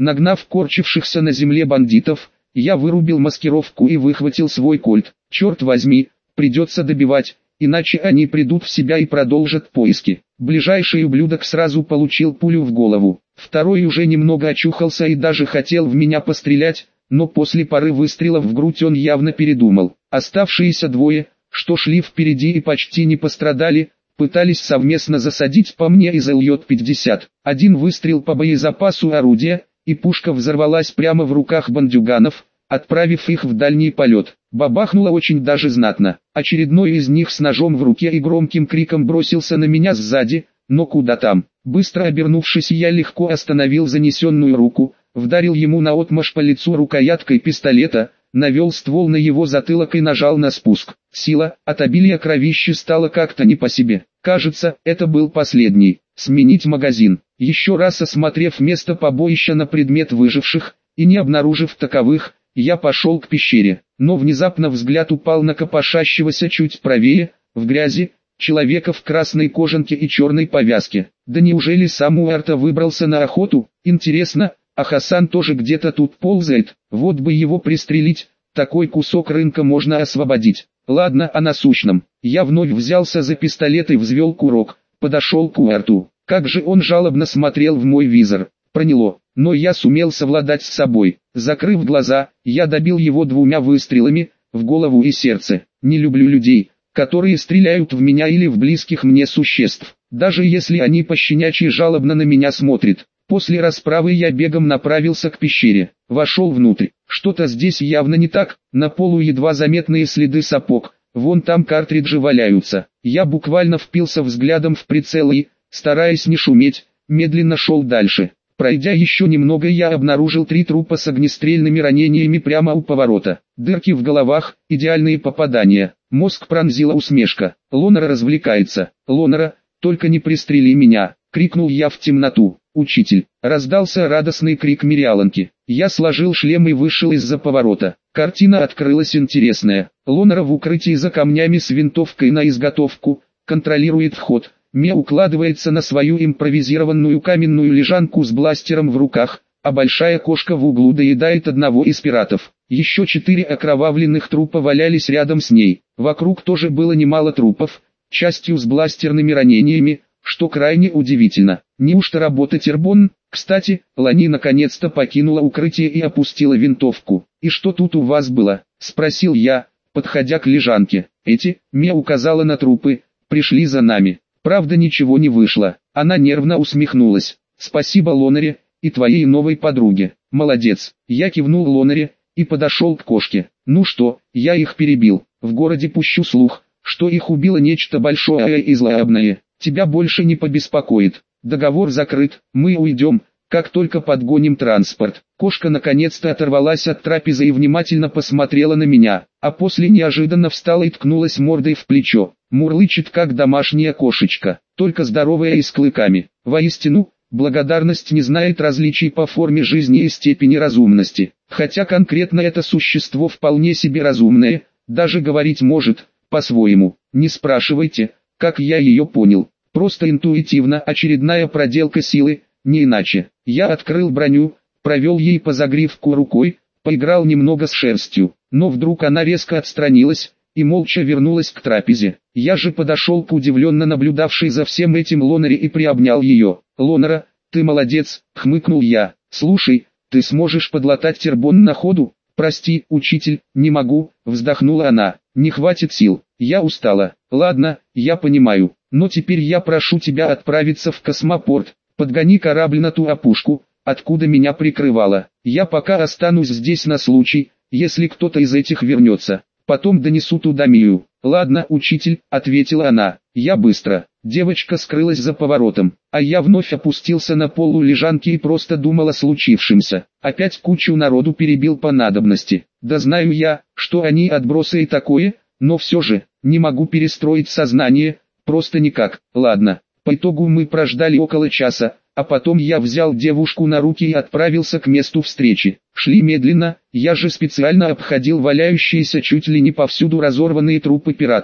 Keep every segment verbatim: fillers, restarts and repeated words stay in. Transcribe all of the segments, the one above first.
Нагнав корчившихся на земле бандитов, я вырубил маскировку и выхватил свой кольт. Черт возьми, придется добивать, иначе они придут в себя и продолжат поиски. Ближайший ублюдок сразу получил пулю в голову. Второй уже немного очухался и даже хотел в меня пострелять, но после пары выстрелов в грудь он явно передумал. Оставшиеся двое, что шли впереди и почти не пострадали, пытались совместно засадить по мне из эл ю пятьдесят. Один выстрел по боезапасу орудия, и пушка взорвалась прямо в руках бандюганов, отправив их в дальний полет. Бабахнуло очень даже знатно. Очередной из них с ножом в руке и громким криком бросился на меня сзади, но куда там. Быстро обернувшись, я легко остановил занесенную руку, вдарил ему наотмашь по лицу рукояткой пистолета, навел ствол на его затылок и нажал на спуск. Сила от обилия кровищи стала как-то не по себе. Кажется, это был последний. Сменить магазин. Еще раз осмотрев место побоища на предмет выживших, и не обнаружив таковых, я пошел к пещере. Но внезапно взгляд упал на копошащегося чуть правее, в грязи, человека в красной кожанке и черной повязке. Да неужели сам Уэрто выбрался на охоту? Интересно, а Хасан тоже где-то тут ползает? Вот бы его пристрелить, такой кусок рынка можно освободить. Ладно, о насущном. Я вновь взялся за пистолет и взвел курок, подошел к Уэрту. Как же он жалобно смотрел в мой визор. Проняло, но я сумел совладать с собой. Закрыв глаза, я добил его двумя выстрелами, в голову и сердце. Не люблю людей, которые стреляют в меня или в близких мне существ, даже если они пощенячьи жалобно на меня смотрят. После расправы я бегом направился к пещере, вошел внутрь. Что-то здесь явно не так, на полу едва заметные следы сапог, вон там картриджи валяются. Я буквально впился взглядом в прицел и, стараясь не шуметь, медленно шел дальше. Пройдя еще немного, я обнаружил три трупа с огнестрельными ранениями прямо у поворота. Дырки в головах, идеальные попадания. Мозг пронзила усмешка. Лонера развлекается. Лонера, только не пристрели меня, крикнул я в темноту. Учитель, раздался радостный крик Мириаланки. Я сложил шлем и вышел из-за поворота. Картина открылась интересная. Лонера в укрытии за камнями с винтовкой на изготовку, контролирует вход. Ме укладывается на свою импровизированную каменную лежанку с бластером в руках, а большая кошка в углу доедает одного из пиратов. Еще четыре окровавленных трупа валялись рядом с ней. Вокруг тоже было немало трупов, частью с бластерными ранениями, что крайне удивительно. Неужто работа Тербон? Кстати, Лани наконец-то покинула укрытие и опустила винтовку. «И что тут у вас было?» – спросил я, подходя к лежанке. «Эти», – Ме указала на трупы, – «пришли за нами». Правда, ничего не вышло. Она нервно усмехнулась. «Спасибо Лонере, и твоей новой подруге. Молодец». Я кивнул Лонере, и подошел к кошке. «Ну что, я их перебил. В городе пущу слух, что их убило нечто большое и злорадное. Тебя больше не побеспокоит. Договор закрыт, мы уйдем, как только подгоним транспорт». Кошка наконец-то оторвалась от трапезы и внимательно посмотрела на меня, а после неожиданно встала и ткнулась мордой в плечо. Мурлычет как домашняя кошечка, только здоровая и с клыками. Воистину, благодарность не знает различий по форме жизни и степени разумности. Хотя конкретно это существо вполне себе разумное, даже говорить может, по-своему. Не спрашивайте, как я ее понял. Просто интуитивно, очередная проделка силы, не иначе. Я открыл броню, провел ей по загривку рукой, поиграл немного с шерстью, но вдруг она резко отстранилась и молча вернулась к трапезе. Я же подошел к удивленно наблюдавшей за всем этим Лонере и приобнял ее. «Лонера, ты молодец», — хмыкнул я. «Слушай, ты сможешь подлатать Тербон на ходу?» «Прости, учитель, не могу», — вздохнула она. «Не хватит сил, я устала». «Ладно, я понимаю, но теперь я прошу тебя отправиться в космопорт, подгони корабль на ту опушку, откуда меня прикрывало. Я пока останусь здесь на случай, если кто-то из этих вернется. Потом донесу туда Мию». «Ладно, учитель», — ответила она. «Я быстро». Девочка скрылась за поворотом, а я вновь опустился на полу лежанки и просто думал о случившемся. Опять кучу народу перебил по надобности. Да знаю я, что они отбросы и такое, но все же, не могу перестроить сознание, просто никак. Ладно, по итогу мы прождали около часа, а потом я взял девушку на руки и отправился к месту встречи. Шли медленно, я же специально обходил валяющиеся чуть ли не повсюду разорванные трупы пиратов.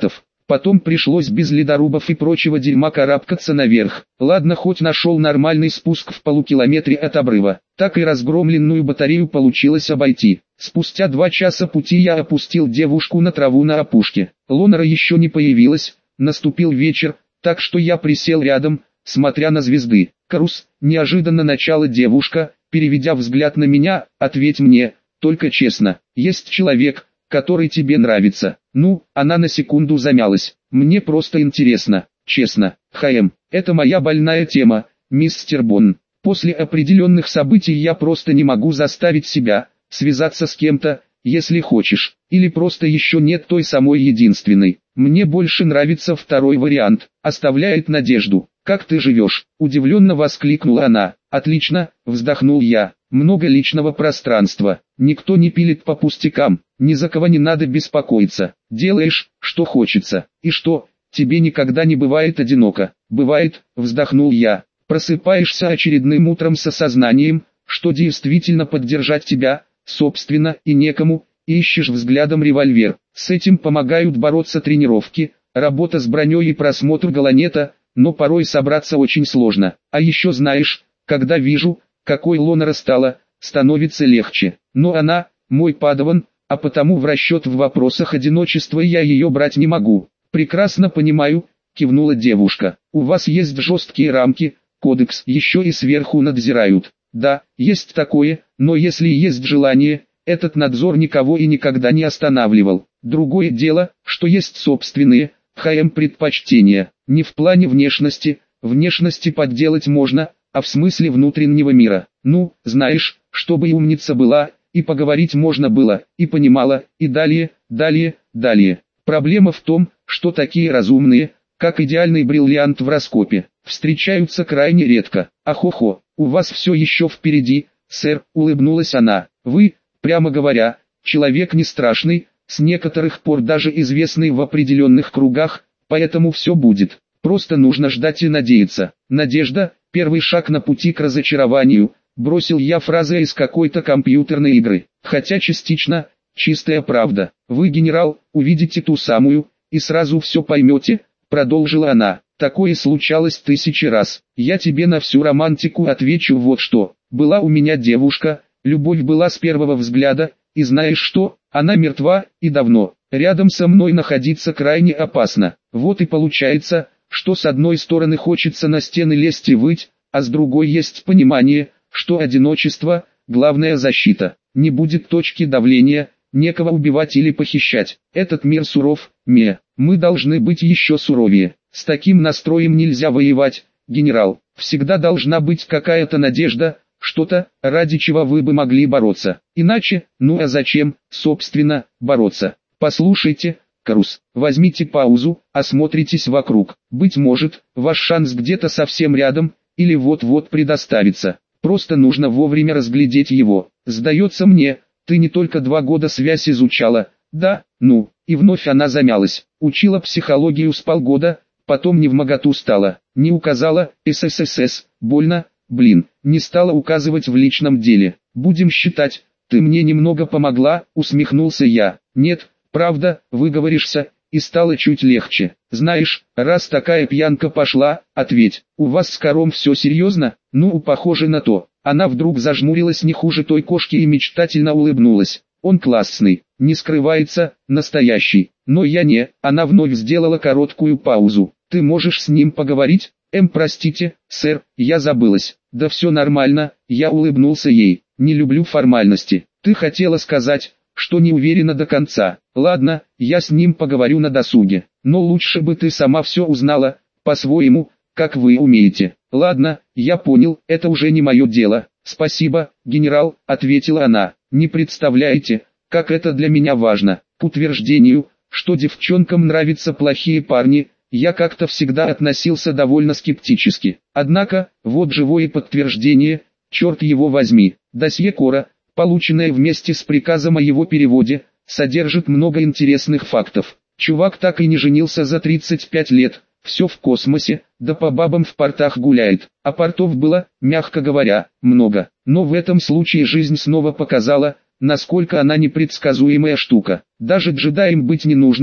Потом пришлось без ледорубов и прочего дерьма карабкаться наверх. Ладно, хоть нашел нормальный спуск в полукилометре от обрыва. Так и разгромленную батарею получилось обойти. Спустя два часа пути я опустил девушку на траву на опушке. Лонера еще не появилась, наступил вечер, так что я присел рядом, смотря на звезды. «Карус», неожиданно начала девушка, переведя взгляд на меня, «ответь мне, только честно, есть человек, который тебе нравится?» Ну, она на секунду замялась. «Мне просто интересно, честно, ХМ, это моя больная тема, мистер Бонн. После определенных событий я просто не могу заставить себя связаться с кем-то, если хочешь, или просто еще нет той самой единственной. Мне больше нравится второй вариант, оставляет надежду». «Как ты живешь?» – удивленно воскликнула она. «Отлично», – вздохнул я. «Много личного пространства, никто не пилит по пустякам, ни за кого не надо беспокоиться. Делаешь, что хочется. И что, тебе никогда не бывает одиноко?» «Бывает», – вздохнул я. «Просыпаешься очередным утром с осознанием, что действительно поддержать тебя, собственно, и некому, и ищешь взглядом револьвер. С этим помогают бороться тренировки, работа с броней и просмотр Галанета, но порой собраться очень сложно. А еще знаешь, когда вижу, какой Лонера стала, становится легче. Но она, мой падаван, а потому в расчет в вопросах одиночества я ее брать не могу». «Прекрасно понимаю», кивнула девушка. «У вас есть жесткие рамки, кодекс, еще и сверху надзирают». «Да, есть такое, но если есть желание, этот надзор никого и никогда не останавливал. Другое дело, что есть собственные, ХМ предпочтения, не в плане внешности, внешности подделать можно, а в смысле внутреннего мира. Ну, знаешь, чтобы и умница была, и поговорить можно было, и понимала, и далее, далее, далее. Проблема в том, что такие разумные, как идеальный бриллиант в раскопе, встречаются крайне редко. Ахохо, у вас все еще впереди, сэр», улыбнулась она. «Вы, прямо говоря, человек не страшный, с некоторых пор даже известный в определенных кругах, поэтому все будет. Просто нужно ждать и надеяться. Надежда – первый шаг на пути к разочарованию», бросил я фразой из какой-то компьютерной игры. Хотя частично, чистая правда. «Вы, генерал, увидите ту самую, и сразу все поймете», продолжила она. «Такое случалось тысячи раз. Я тебе на всю романтику отвечу вот что. Была у меня девушка, любовь была с первого взгляда, и знаешь что, она мертва, и давно. Рядом со мной находиться крайне опасно. Вот и получается, что с одной стороны хочется на стены лезть и выть, а с другой есть понимание, что одиночество – главная защита. Не будет точки давления, некого убивать или похищать. Этот мир суров, ме. Мы должны быть еще суровее. С таким настроем нельзя воевать, генерал. Всегда должна быть какая-то надежда, что-то, ради чего вы бы могли бороться. Иначе, ну а зачем, собственно, бороться? Послушайте, Карус, возьмите паузу, осмотритесь вокруг. Быть может, ваш шанс где-то совсем рядом, или вот-вот предоставится. Просто нужно вовремя разглядеть его. Сдается мне, ты не только два года связь изучала, да, ну, и вновь она замялась. Учила психологию с полгода, потом невмоготу стала. Не указала, СССС, больно. Блин, не стала указывать в личном деле. Будем считать, ты мне немного помогла, усмехнулся я. Нет, правда, выговоришься, и стало чуть легче. Знаешь, раз такая пьянка пошла, ответь, у вас с Каром все серьезно? Ну, похоже на то. Она вдруг зажмурилась не хуже той кошки и мечтательно улыбнулась. Он классный, не скрывается, настоящий. Но я не, она вновь сделала короткую паузу. Ты можешь с ним поговорить? Эм, простите, сэр, я забылась. Да все нормально, я улыбнулся ей. Не люблю формальности. Ты хотела сказать, что не уверена до конца. Ладно, я с ним поговорю на досуге. Но лучше бы ты сама все узнала, по-своему, как вы умеете. Ладно, я понял, это уже не мое дело. Спасибо, генерал, ответила она. Не представляете, как это для меня важно. К утверждению, что девчонкам нравятся плохие парни, я как-то всегда относился довольно скептически. Однако, вот живое подтверждение, черт его возьми. Досье Кора, полученное вместе с приказом о его переводе, содержит много интересных фактов. Чувак так и не женился за тридцать пять лет, все в космосе, да по бабам в портах гуляет. А портов было, мягко говоря, много. Но в этом случае жизнь снова показала, насколько она непредсказуемая штука. Даже джедаем быть не нужно,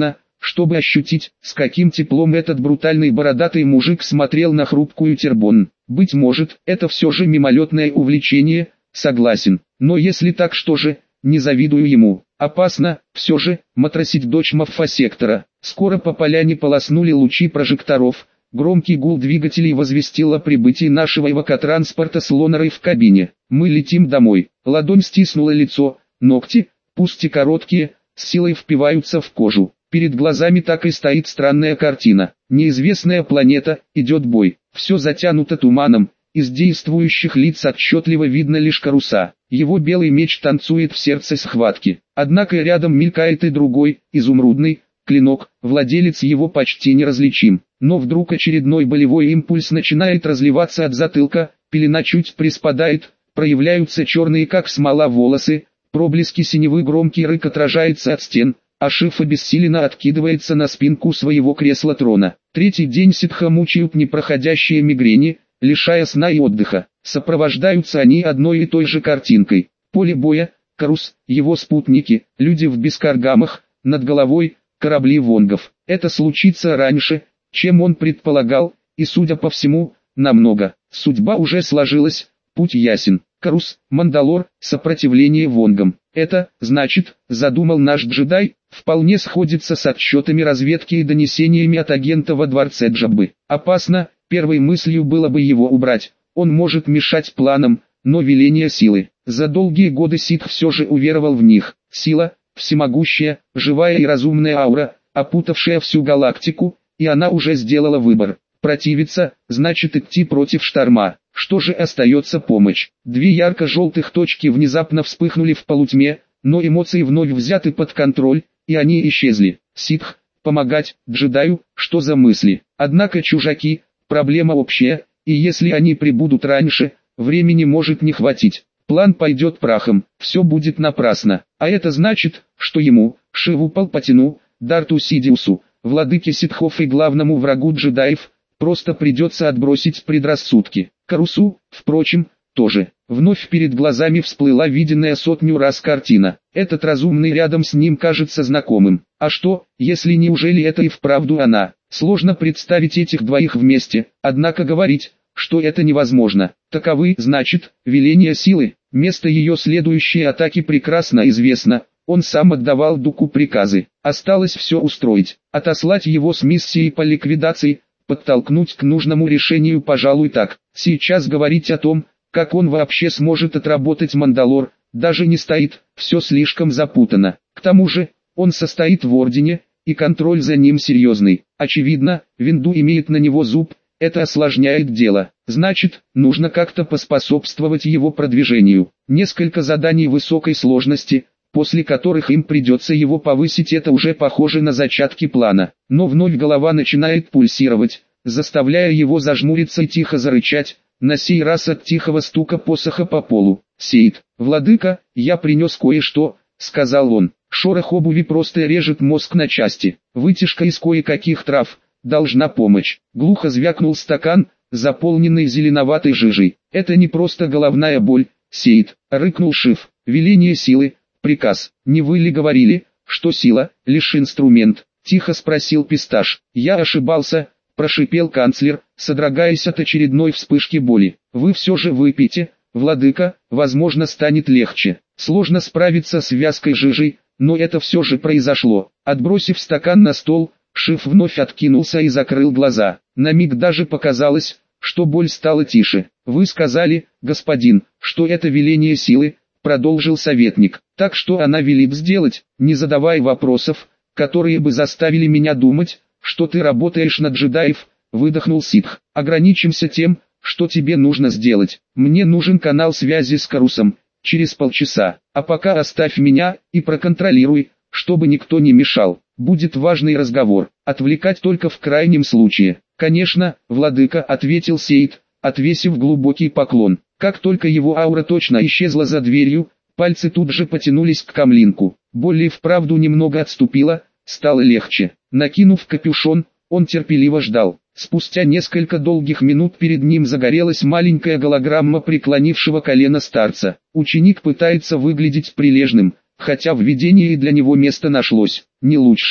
чтобы ощутить, с каким теплом этот брутальный бородатый мужик смотрел на хрупкую Тербон. Быть может, это все же мимолетное увлечение, согласен, но если так, что же, не завидую ему. Опасно, все же, матросить дочь Маффа-сектора. Скоро по поляне полоснули лучи прожекторов, громкий гул двигателей возвестил о прибытии нашего эвакотранспорта с Лонерой в кабине. Мы летим домой. Ладонь стиснула лицо, ногти, пусть и короткие, с силой впиваются в кожу. Перед глазами так и стоит странная картина. Неизвестная планета, идет бой. Все затянуто туманом, из действующих лиц отчетливо видно лишь Каруса. Его белый меч танцует в сердце схватки. Однако рядом мелькает и другой, изумрудный, клинок, владелец его почти неразличим. Но вдруг очередной болевой импульс начинает разливаться от затылка, пелена чуть приспадает, проявляются черные как смола волосы, проблески синевы, громкий рык отражается от стен, а Шиф обессиленно откидывается на спинку своего кресла-трона. Третий день ситха мучают непроходящие мигрени, лишая сна и отдыха. Сопровождаются они одной и той же картинкой. Поле боя, Карус, его спутники, люди в бескаргамах, над головой, корабли вонгов. Это случится раньше, чем он предполагал, и, судя по всему, намного. Судьба уже сложилась, путь ясен. Карус, Мандалор, сопротивление вонгам. Это, значит, задумал наш джедай, вполне сходится с отчетами разведки и донесениями от агента во дворце Джаббы. Опасно, первой мыслью было бы его убрать. Он может мешать планам, но веление силы. За долгие годы ситх все же уверовал в них. Сила, всемогущая, живая и разумная аура, опутавшая всю галактику, и она уже сделала выбор. Противиться, значит идти против шторма. Что же остается помощь? Две ярко-желтых точки внезапно вспыхнули в полутьме, но эмоции вновь взяты под контроль, и они исчезли. Ситх, помогать, джедаю, что за мысли? Однако чужаки, проблема общая, и если они прибудут раньше, времени может не хватить. План пойдет прахом, все будет напрасно. А это значит, что ему, Шиву Палпатину, Дарту Сидиусу, владыке ситхов и главному врагу джедаев, просто придется отбросить предрассудки. Карусу, впрочем, тоже. Вновь перед глазами всплыла виденная сотню раз картина. Этот разумный рядом с ним кажется знакомым. А что, если неужели это и вправду она? Сложно представить этих двоих вместе, однако говорить, что это невозможно. Таковы, значит, веления силы. Место ее следующей атаки прекрасно известно. Он сам отдавал Дуку приказы. Осталось все устроить. Отослать его с миссией по ликвидации, подтолкнуть к нужному решению, пожалуй, так. Сейчас говорить о том, как он вообще сможет отработать Мандалор, даже не стоит, все слишком запутано. К тому же, он состоит в Ордене, и контроль за ним серьезный. Очевидно, Винду имеет на него зуб, это осложняет дело. Значит, нужно как-то поспособствовать его продвижению. Несколько заданий высокой сложности, после которых им придется его повысить, это уже похоже на зачатки плана. Но вновь голова начинает пульсировать, заставляя его зажмуриться и тихо зарычать, на сей раз от тихого стука посоха по полу. «Сейд, владыка, я принес кое-что», — сказал он. Шорох обуви просто режет мозг на части. Вытяжка из кое-каких трав должна помочь. Глухо звякнул стакан, заполненный зеленоватой жижей. «Это не просто головная боль, Сейд», — рыкнул Шиф. «Веление силы, приказ. Не вы ли говорили, что сила — лишь инструмент?» — тихо спросил Писташ. «Я ошибался», — прошипел канцлер, содрогаясь от очередной вспышки боли. «Вы все же выпейте, владыка, возможно, станет легче». Сложно справиться с вязкой жижей, но это все же произошло. Отбросив стакан на стол, Шиф вновь откинулся и закрыл глаза. На миг даже показалось, что боль стала тише. «Вы сказали, господин, что это веление силы», — продолжил советник. «Так что она велит сделать, не задавай вопросов, которые бы заставили меня думать, что ты работаешь на джедаев», — выдохнул ситх. «Ограничимся тем, что тебе нужно сделать. Мне нужен канал связи с Карусом, через полчаса, а пока оставь меня и проконтролируй, чтобы никто не мешал. Будет важный разговор, отвлекать только в крайнем случае». «Конечно, владыка», — ответил Сейд, отвесив глубокий поклон. Как только его аура точно исчезла за дверью, пальцы тут же потянулись к камлинку. Боль и вправду немного отступила, стало легче. Накинув капюшон, он терпеливо ждал. Спустя несколько долгих минут перед ним загорелась маленькая голограмма преклонившего колено старца. Ученик пытается выглядеть прилежным, хотя в видении для него место нашлось не лучшее.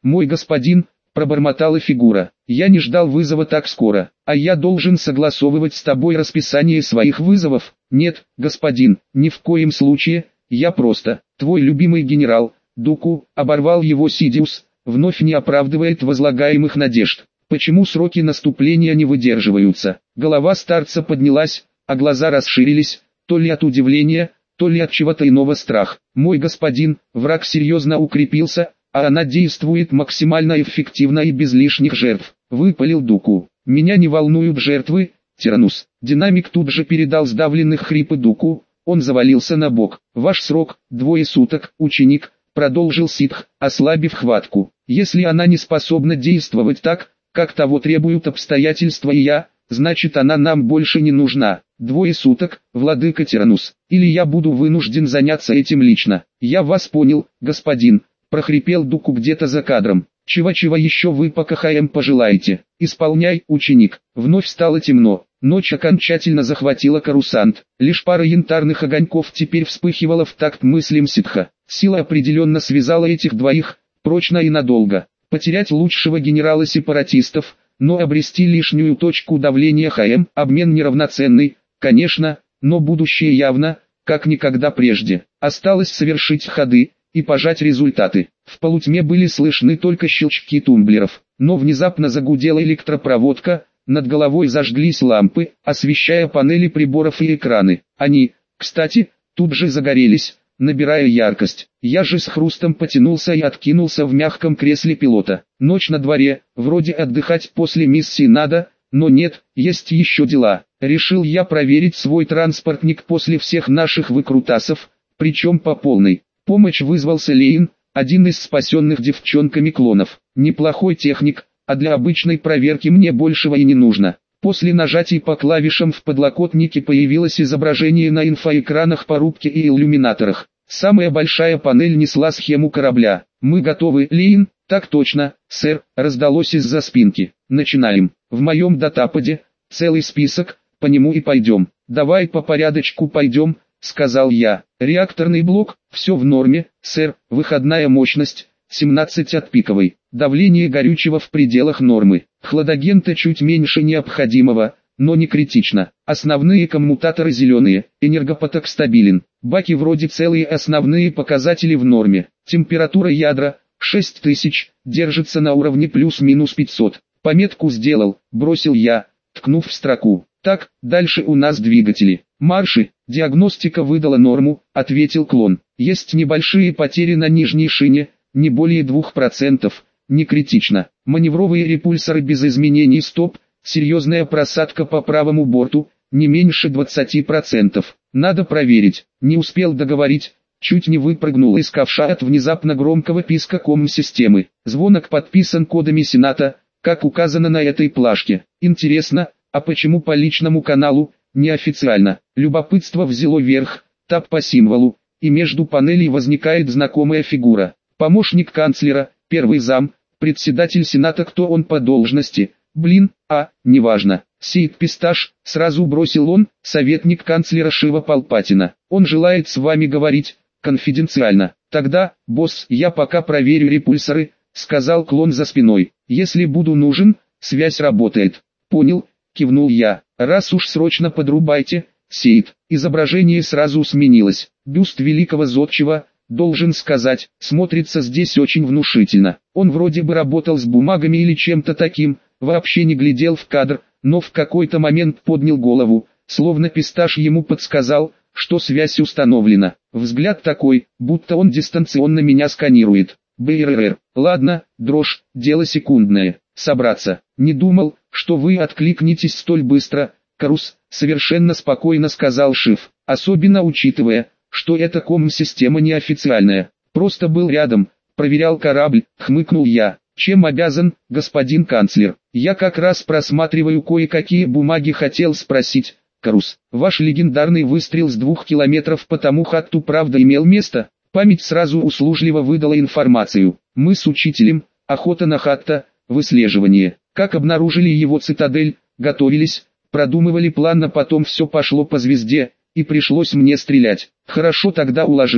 Мой господин, пробормотала фигура. Я не ждал вызова так скоро. А я должен согласовывать с тобой расписание своих вызовов? Нет, господин, ни в коем случае. Я просто, твой любимый генерал, Дуку, оборвал его Сидиус, вновь не оправдывает возлагаемых надежд. Почему сроки наступления не выдерживаются? Голова старца поднялась, а глаза расширились, то ли от удивления, то ли от чего-то иного страх. Мой господин, враг серьезно укрепился, а она действует максимально эффективно и без лишних жертв. Выпалил Дуку. Меня не волнуют жертвы, Тиранус. Динамик тут же передал сдавленных хрипы Дуку. Он завалился на бок. Ваш срок, двое суток, ученик, продолжил Ситх, ослабив хватку. Если она не способна действовать так, как того требуют обстоятельства и я, значит она нам больше не нужна. Двое суток, владыка Тиранус, или я буду вынужден заняться этим лично. Я вас понял, господин, прохрипел Дуку где-то за кадром. Чего-чего еще вы по КХМ пожелаете? Исполняй, ученик. Вновь стало темно. Ночь окончательно захватила Корусант. Лишь пара янтарных огоньков теперь вспыхивала в такт мыслям Ситха. Сила определенно связала этих двоих, прочно и надолго. Потерять лучшего генерала сепаратистов, но обрести лишнюю точку давления ХМ, обмен неравноценный, конечно, но будущее явно, как никогда прежде. Осталось совершить ходы и пожать результаты. В полутьме были слышны только щелчки тумблеров, но внезапно загудела электропроводка, над головой зажглись лампы, освещая панели приборов и экраны. Они, кстати, тут же загорелись, набирая яркость. Я же с хрустом потянулся и откинулся в мягком кресле пилота. Ночь на дворе, вроде отдыхать после миссии надо, но нет, есть еще дела. Решил я проверить свой транспортник после всех наших выкрутасов, причем по полной. Помощь вызвался Лейн, один из спасенных девчонками клонов. Неплохой техник, а для обычной проверки мне большего и не нужно. После нажатий по клавишам в подлокотнике появилось изображение на инфоэкранах по рубке и иллюминаторах. Самая большая панель несла схему корабля. «Мы готовы, Лейн?» «Так точно, сэр», раздалось из-за спинки. «Начинаем. В моем датападе целый список, по нему и пойдем». «Давай по порядочку пойдем», сказал я. «Реакторный блок, все в норме, сэр, выходная мощность, семнадцать от пиковой, давление горючего в пределах нормы, хладагента чуть меньше необходимого, но не критично, основные коммутаторы зеленые, энергопоток стабилен, баки вроде целые, основные показатели в норме, температура ядра, шесть тысяч, держится на уровне плюс-минус пятьсот, пометку сделал, бросил я, ткнув в строку. Так, дальше у нас двигатели. Марши, диагностика выдала норму, ответил клон. Есть небольшие потери на нижней шине, не более двух процентов, не критично. Маневровые репульсоры без изменений стоп, серьезная просадка по правому борту, не меньше двадцати процентов. Надо проверить. Не успел договорить, чуть не выпрыгнул из ковша от внезапно громкого писка ком-системы. Звонок подписан кодами Сената, как указано на этой плашке. Интересно, а почему по личному каналу, неофициально? Любопытство взяло верх, тап по символу, и между панелей возникает знакомая фигура. Помощник канцлера, первый зам, председатель Сената, кто он по должности? Блин, а, неважно. Сейд Писташ, сразу бросил он, советник канцлера Шива Палпатина. Он желает с вами говорить, конфиденциально. Тогда, босс, я пока проверю репульсоры, сказал клон за спиной. Если буду нужен, связь работает. Понял, кивнул я. Раз уж срочно подрубайте, Сейд. Изображение сразу сменилось. Бюст великого зодчего, должен сказать, смотрится здесь очень внушительно. Он вроде бы работал с бумагами или чем-то таким, вообще не глядел в кадр, но в какой-то момент поднял голову, словно Писташ ему подсказал, что связь установлена. Взгляд такой, будто он дистанционно меня сканирует. БРР. Ладно, дрожь, дело секундное. Собраться. Не думал, что вы откликнетесь столь быстро, Карус, совершенно спокойно сказал Шиф. Особенно учитывая, что эта ком-система неофициальная. Просто был рядом, проверял корабль, хмыкнул я. Чем обязан, господин канцлер? Я как раз просматриваю кое-какие бумаги, хотел спросить. Карус, ваш легендарный выстрел с двух километров по тому хатту правда имел место? Память сразу услужливо выдала информацию. Мы с учителем, охота на хатта, выслеживание. Как обнаружили его цитадель, готовились, продумывали план, а потом все пошло по звезде, и пришлось мне стрелять. Хорошо тогда уложил.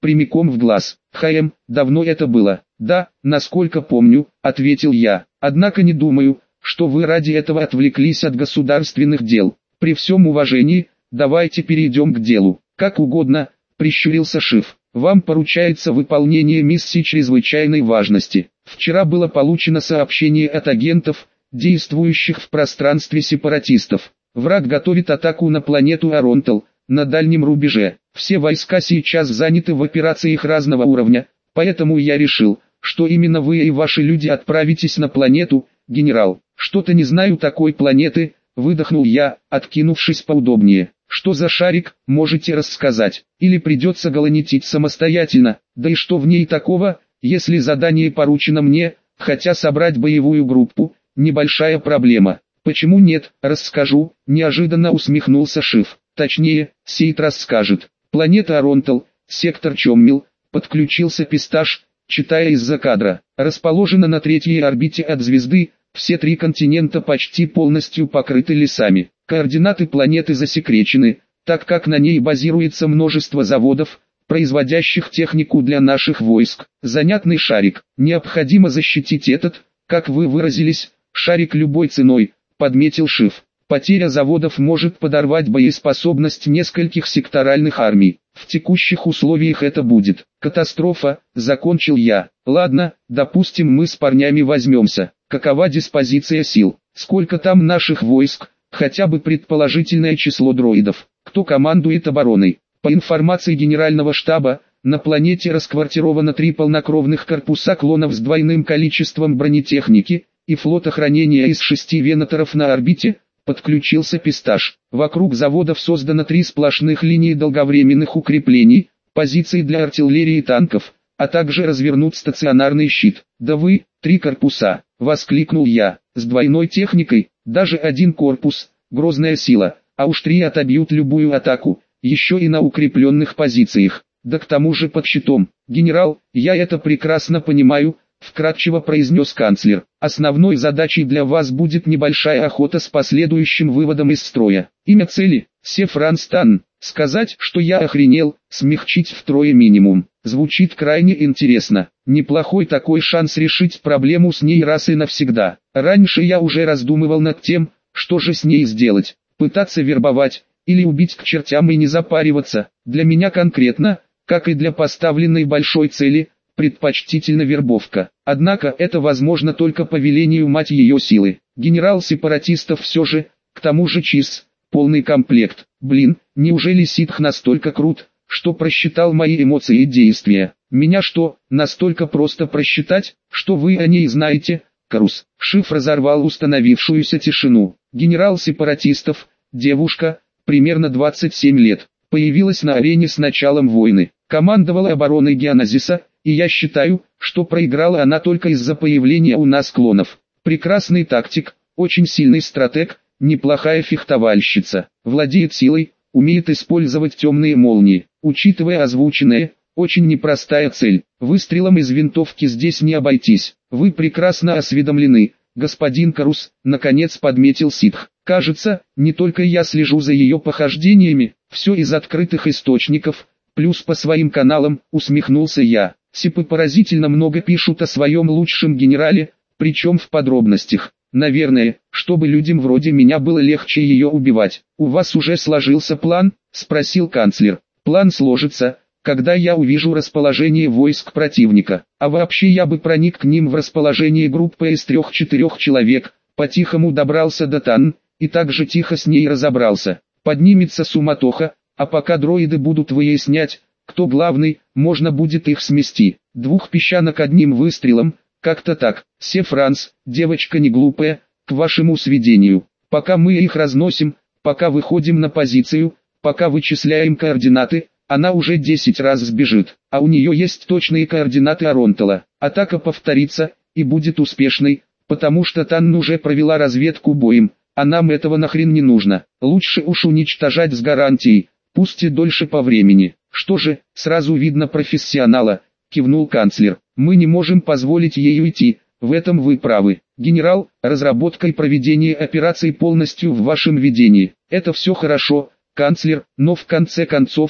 прямиком в глаз. «Хм, давно это было?» «Да, насколько помню», — ответил я. «Однако не думаю, что вы ради этого отвлеклись от государственных дел. При всем уважении, давайте перейдем к делу». «Как угодно», — прищурился Шиф. «Вам поручается выполнение миссии чрезвычайной важности. Вчера было получено сообщение от агентов, действующих в пространстве сепаратистов. Враг готовит атаку на планету Аронтал, на дальнем рубеже. Все войска сейчас заняты в операциях разного уровня, поэтому я решил, что именно вы и ваши люди отправитесь на планету, генерал». «Что-то не знаю такой планеты», — выдохнул я, откинувшись поудобнее. «Что за шарик, можете рассказать? Или придется голонетить самостоятельно? Да и что в ней такого, если задание поручено мне, хотя собрать боевую группу — небольшая проблема». «Почему нет, расскажу», — неожиданно усмехнулся Шиф. «Точнее, Сейд расскажет». «Планета Аронтал, сектор Чоммил», — подключился Писташ, читая из-за кадра. «Расположена на третьей орбите от звезды, все три континента почти полностью покрыты лесами. Координаты планеты засекречены, так как на ней базируется множество заводов, производящих технику для наших войск. Занятный шарик. Необходимо защитить этот, как вы выразились, шарик любой ценой», — подметил Шиф. «Потеря заводов может подорвать боеспособность нескольких секторальных армий. В текущих условиях это будет катастрофа», — закончил я. «Ладно, допустим, мы с парнями возьмемся. Какова диспозиция сил? Сколько там наших войск? Хотя бы предположительное число дроидов. Кто командует обороной?» По информации Генерального штаба, на планете расквартировано три полнокровных корпуса клонов с двойным количеством бронетехники и флот охранения из шести венаторов на орбите. Подключился Писташ. «Вокруг заводов создано три сплошных линии долговременных укреплений, позиции для артиллерии и танков, а также развернут стационарный щит». «Да вы, три корпуса!» — воскликнул я. «С двойной техникой, даже один корпус, грозная сила, а уж три отобьют любую атаку, еще и на укрепленных позициях, да к тому же под щитом». «Генерал, я это прекрасно понимаю», — вкратчиво произнес канцлер. «Основной задачей для вас будет небольшая охота с последующим выводом из строя. Имя цели — Сефранстан. Сказать, что я охренел, смягчить втрое минимум. Звучит крайне интересно. Неплохой такой шанс решить проблему с ней раз и навсегда. Раньше я уже раздумывал над тем, что же с ней сделать. Пытаться вербовать, или убить к чертям и не запариваться. Для меня конкретно, как и для поставленной большой цели, предпочтительна вербовка. Однако это возможно только по велению мать ее силы. Генерал сепаратистов все же, к тому же ЧИС, полный комплект. Блин, неужели ситх настолько крут, что просчитал мои эмоции и действия? Меня что, настолько просто просчитать, что вы о ней знаете? Карус. Шиф разорвал установившуюся тишину. Генерал сепаратистов, девушка, примерно двадцать семь лет, появилась на арене с началом войны. Командовала обороной Геоназиса, и я считаю, что проиграла она только из-за появления у нас клонов. Прекрасный тактик, очень сильный стратег, неплохая фехтовальщица, владеет силой, умеет использовать темные молнии. Учитывая озвученное, очень непростая цель. Выстрелом из винтовки здесь не обойтись. Вы прекрасно осведомлены, господин Карус, наконец подметил ситх. Кажется, не только я слежу за ее похождениями, все из открытых источников, плюс по своим каналам, усмехнулся я. Сипы поразительно много пишут о своем лучшем генерале, причем в подробностях. Наверное, чтобы людям вроде меня было легче ее убивать. «У вас уже сложился план?» — спросил канцлер. «План сложится, когда я увижу расположение войск противника. А вообще я бы проник к ним в расположение группы из трех-четырех человек, по-тихому добрался до Тан, и также тихо с ней разобрался. Поднимется суматоха, а пока дроиды будут выяснять, кто главный, можно будет их смести. Двух песчанок одним выстрелом, как-то так. Сефранс, девочка не глупая, к вашему сведению. Пока мы их разносим, пока выходим на позицию, пока вычисляем координаты, она уже десять раз сбежит, а у нее есть точные координаты Аронтала. Атака повторится, и будет успешной, потому что Танн уже провела разведку боем, а нам этого нахрен не нужно. Лучше уж уничтожать с гарантией, пусть и дольше по времени. Что же, сразу видно профессионала, кивнул канцлер. Мы не можем позволить ей уйти, в этом вы правы. Генерал, разработка и проведение операций полностью в вашем ведении. Это все хорошо, канцлер, но в конце концов,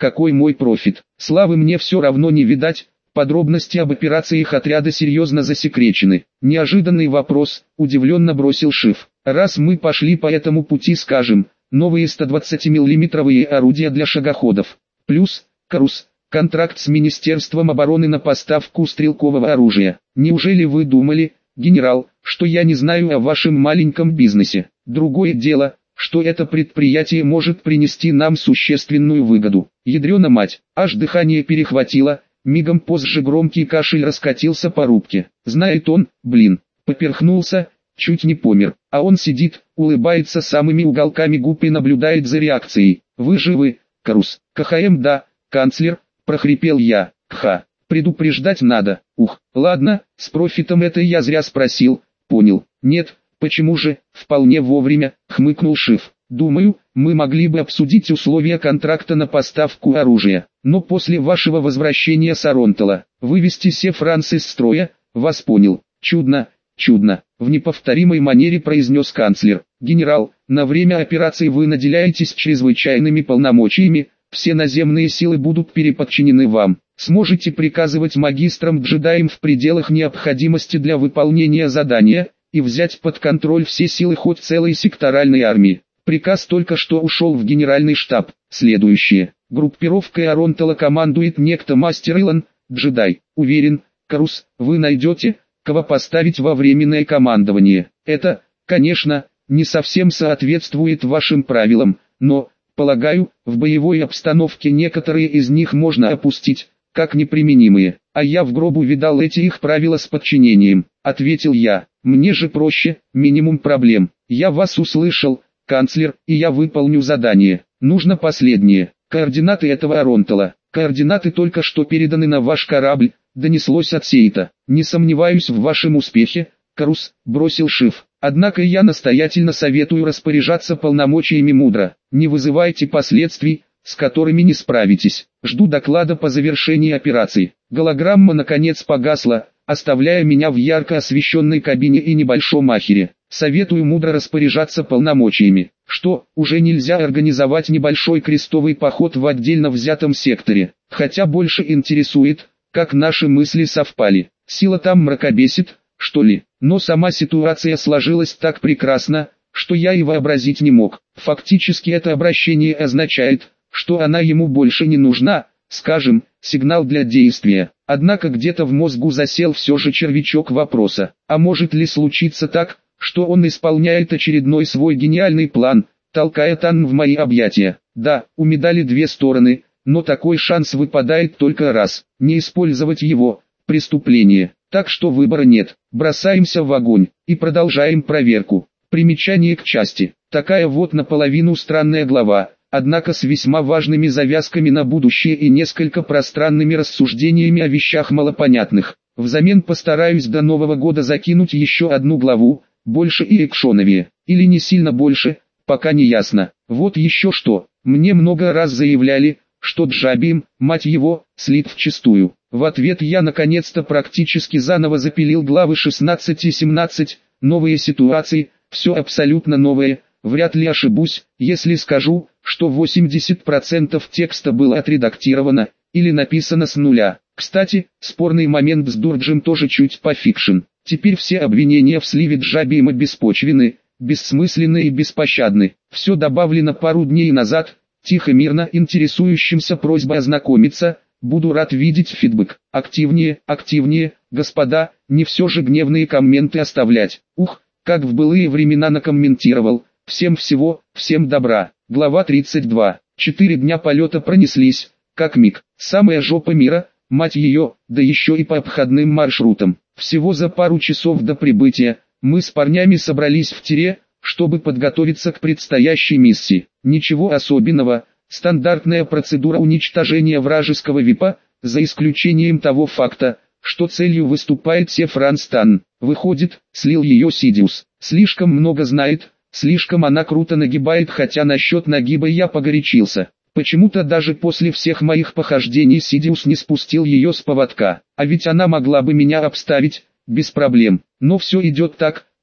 какой мой профит? Славы мне все равно не видать, подробности об операциях отряда серьезно засекречены. Неожиданный вопрос, удивленно бросил Шиф. Раз мы пошли по этому пути, скажем, новые сто двадцатимиллиметровые орудия для шагоходов. Плюс, Карус, контракт с Министерством обороны на поставку стрелкового оружия. Неужели вы думали, генерал, что я не знаю о вашем маленьком бизнесе? Другое дело, что это предприятие может принести нам существенную выгоду. Ядрена мать, аж дыхание перехватило, мигом позже громкий кашель раскатился по рубке. Знает он, блин, поперхнулся, чуть не помер, а он сидит, улыбается самыми уголками губ и наблюдает за реакцией. Вы живы, Карус? КХМ да, канцлер, прохрипел я. Кха, предупреждать надо. Ух, ладно, с профитом это я зря спросил, понял. Нет, почему же, вполне вовремя, хмыкнул Шиф. Думаю, мы могли бы обсудить условия контракта на поставку оружия, но после вашего возвращения с Аронтала, вывести Се-Франс из строя, вас понял. Чудно, чудно, в неповторимой манере произнес канцлер. Генерал, на время операции вы наделяетесь чрезвычайными полномочиями, все наземные силы будут переподчинены вам. Сможете приказывать магистрам-джедаям в пределах необходимости для выполнения задания, и взять под контроль все силы хоть целой секторальной армии. Приказ только что ушел в генеральный штаб. Следующее. Группировкой Аронтала командует некто Мастер Илон, джедай. Уверен, Карус, вы найдете, кого поставить во временное командование. Это, конечно, не совсем соответствует вашим правилам, но, полагаю, в боевой обстановке некоторые из них можно опустить, как неприменимые. А я в гробу видал эти их правила с подчинением, ответил я. Мне же проще, минимум проблем. Я вас услышал, канцлер, и я выполню задание. Нужно последнее. Координаты этого Аронтала. Координаты только что переданы на ваш корабль, донеслось от Сейта. Не сомневаюсь в вашем успехе, Карус, бросил Шиф. Однако я настоятельно советую распоряжаться полномочиями мудро. Не вызывайте последствий, с которыми не справитесь. Жду доклада по завершении операции. Голограмма наконец погасла, оставляя меня в ярко освещенной кабине и небольшом ахере. Советую мудро распоряжаться полномочиями. Что, уже нельзя организовать небольшой крестовый поход в отдельно взятом секторе? Хотя больше интересует, как наши мысли совпали. Сила там мракобесит, что ли? Но сама ситуация сложилась так прекрасно, что я и вообразить не мог. Фактически это обращение означает, что она ему больше не нужна, скажем, сигнал для действия. Однако где-то в мозгу засел все же червячок вопроса. А может ли случиться так, что он исполняет очередной свой гениальный план, толкая Тан в мои объятия? Да, у медали две стороны, но такой шанс выпадает только раз. Не использовать его – преступление. Так что выбора нет. Бросаемся в огонь и продолжаем проверку. Примечание к части. Такая вот наполовину странная глава, однако с весьма важными завязками на будущее и несколько пространными рассуждениями о вещах малопонятных. Взамен постараюсь до Нового года закинуть еще одну главу, больше и экшоновее, или не сильно больше, пока не ясно. Вот еще что, мне много раз заявляли, что Джабим, мать его, слит вчистую. В ответ я наконец-то практически заново запилил главы шестнадцать и семнадцать, новые ситуации, все абсолютно новое, вряд ли ошибусь, если скажу, что восемьдесят процентов текста было отредактировано, или написано с нуля. Кстати, спорный момент с Дурджем тоже чуть пофикшен. Теперь все обвинения в сливе Джабима беспочвенны, бессмысленны и беспощадны. Все добавлено пару дней назад, тихо-мирно интересующимся просьба ознакомиться, буду рад видеть фидбэк. Активнее, активнее, господа, не все же гневные комменты оставлять. Ух, как в былые времена накомментировал. Всем всего, всем добра. Глава тридцать два. Четыре дня полета пронеслись, как миг. Самая жопа мира, мать ее, да еще и по обходным маршрутам. Всего за пару часов до прибытия, мы с парнями собрались в тире, чтобы подготовиться к предстоящей миссии. Ничего особенного, стандартная процедура уничтожения вражеского ВИПа, за исключением того факта, что целью выступает Се-Франс Тан. Выходит, слил ее Сидиус. Слишком много знает, слишком она круто нагибает, хотя насчет нагиба я погорячился. Почему-то даже после всех моих похождений Сидиус не спустил ее с поводка. А ведь она могла бы меня обставить, без проблем. Но все идет так,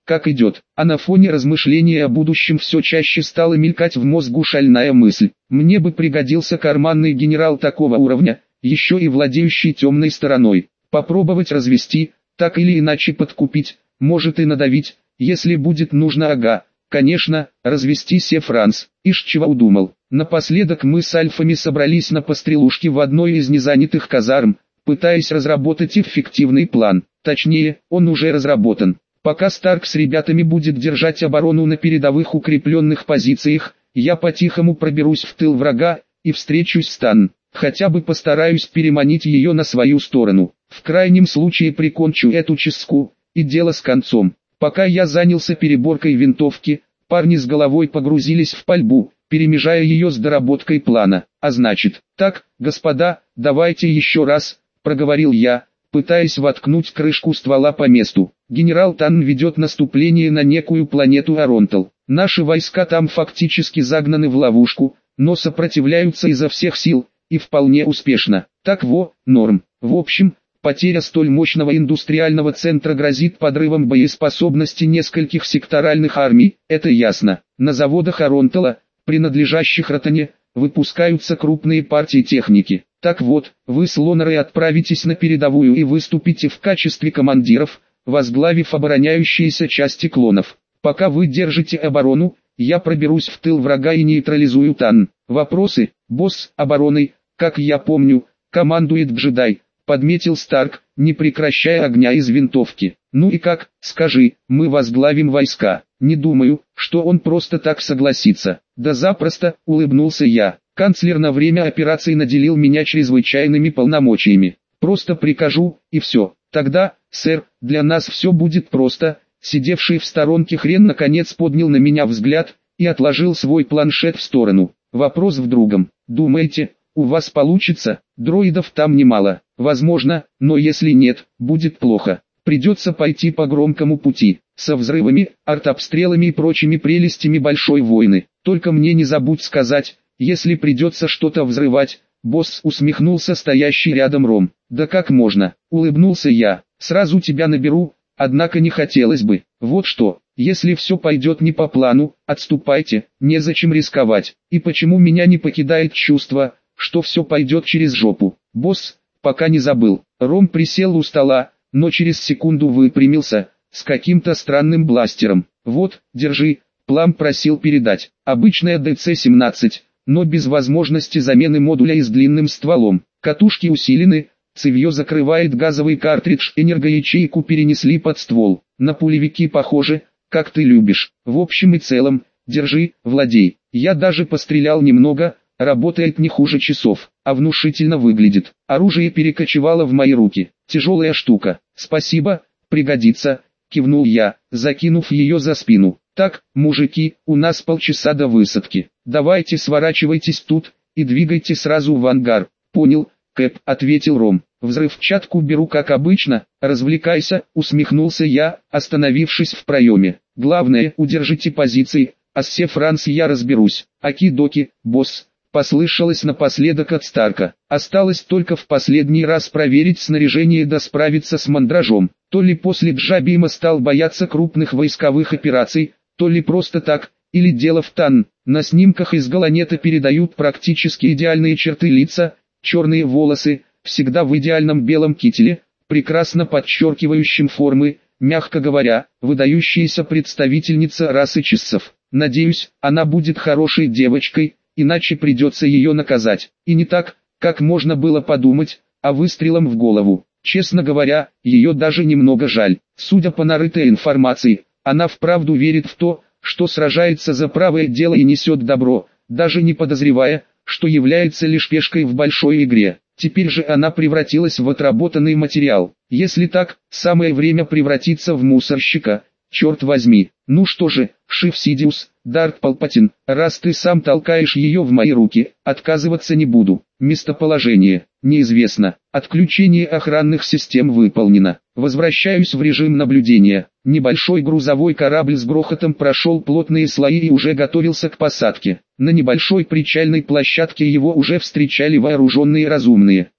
как идет, а на фоне размышления о будущем все чаще стала мелькать в мозгу шальная мысль. Мне бы пригодился карманный генерал такого уровня, еще и владеющий темной стороной. Попробовать развести, так или иначе подкупить, может и надавить, если будет нужно. Ага, конечно, развести се Франс. Ишь чего удумал. Напоследок мы с альфами собрались на пострелушке в одной из незанятых казарм, пытаясь разработать эффективный план. Точнее, он уже разработан. Пока Старк с ребятами будет держать оборону на передовых укрепленных позициях, я по-тихому проберусь в тыл врага и встречусь с Тан. Хотя бы постараюсь переманить ее на свою сторону. В крайнем случае прикончу эту ческу, и дело с концом. Пока я занялся переборкой винтовки, парни с головой погрузились в пальбу, перемежая ее с доработкой плана. А значит, так, господа, давайте еще раз, проговорил я, пытаясь воткнуть крышку ствола по месту. Генерал Тан ведет наступление на некую планету Аронтал. Наши войска там фактически загнаны в ловушку, но сопротивляются изо всех сил, и вполне успешно. Так во, норм. В общем, потеря столь мощного индустриального центра грозит подрывом боеспособности нескольких секторальных армий, это ясно. На заводах Аронтала, принадлежащих Ротане, выпускаются крупные партии техники. Так вот, вы с Лонорой отправитесь на передовую и выступите в качестве командиров, возглавив обороняющиеся части клонов. Пока вы держите оборону, я проберусь в тыл врага и нейтрализую Тан. Вопросы, босс, обороной, как я помню, командует джедай, подметил Старк, не прекращая огня из винтовки. Ну и как, скажи, мы возглавим войска. Не думаю, что он просто так согласится. Да запросто, улыбнулся я. Канцлер на время операции наделил меня чрезвычайными полномочиями. Просто прикажу, и все. Тогда, сэр, для нас все будет просто. Сидевший в сторонке хрен наконец поднял на меня взгляд и отложил свой планшет в сторону. Вопрос в другом. Думаете, у вас получится? Дроидов там немало. Возможно, но если нет, будет плохо. Придется пойти по громкому пути, со взрывами, артобстрелами и прочими прелестями большой войны. Только мне не забудь сказать, если придется что-то взрывать. Босс, усмехнулся стоящий рядом Ром. Да как можно, улыбнулся я, сразу тебя наберу, однако не хотелось бы. Вот что, если все пойдет не по плану, отступайте, незачем рисковать. И почему меня не покидает чувство, что все пойдет через жопу? Босс, пока не забыл. Ром присел у стола, но через секунду выпрямился, с каким-то странным бластером. Вот, держи, Плам просил передать. Обычная дэ цэ семнадцать, но без возможности замены модуля и с длинным стволом. Катушки усилены, цевье закрывает газовый картридж, энергоячейку перенесли под ствол. На пулевики похоже, как ты любишь. В общем и целом, держи, владей. Я даже пострелял немного, работает не хуже часов, а внушительно выглядит. Оружие перекочевало в мои руки. Тяжелая штука. Спасибо, пригодится, кивнул я, закинув ее за спину. Так, мужики, у нас полчаса до высадки. Давайте сворачивайтесь тут и двигайте сразу в ангар. Понял, Кэп, ответил Ром. Взрывчатку беру как обычно, развлекайся, усмехнулся я, остановившись в проеме. Главное, удержите позиции, а с се Франс я разберусь. Оки-доки, босс. Послышалось напоследок от Старка. Осталось только в последний раз проверить снаряжение да справиться с мандражом. То ли после Джабима стал бояться крупных войсковых операций, то ли просто так, или дело в Тан. На снимках из Галанета передают практически идеальные черты лица, черные волосы, всегда в идеальном белом кителе, прекрасно подчеркивающим формы, мягко говоря, выдающаяся представительница расы чиссов. Надеюсь, она будет хорошей девочкой, иначе придется ее наказать. И не так, как можно было подумать, а выстрелом в голову. Честно говоря, ее даже немного жаль. Судя по нарытой информации, она вправду верит в то, что сражается за правое дело и несет добро, даже не подозревая, что является лишь пешкой в большой игре. Теперь же она превратилась в отработанный материал. Если так, самое время превратиться в мусорщика, черт возьми. Ну что же, Шиф Сидиус, Дарт Палпатин, раз ты сам толкаешь ее в мои руки, отказываться не буду. Местоположение неизвестно. Отключение охранных систем выполнено. Возвращаюсь в режим наблюдения. Небольшой грузовой корабль с грохотом прошел плотные слои и уже готовился к посадке. На небольшой причальной площадке его уже встречали вооруженные разумные.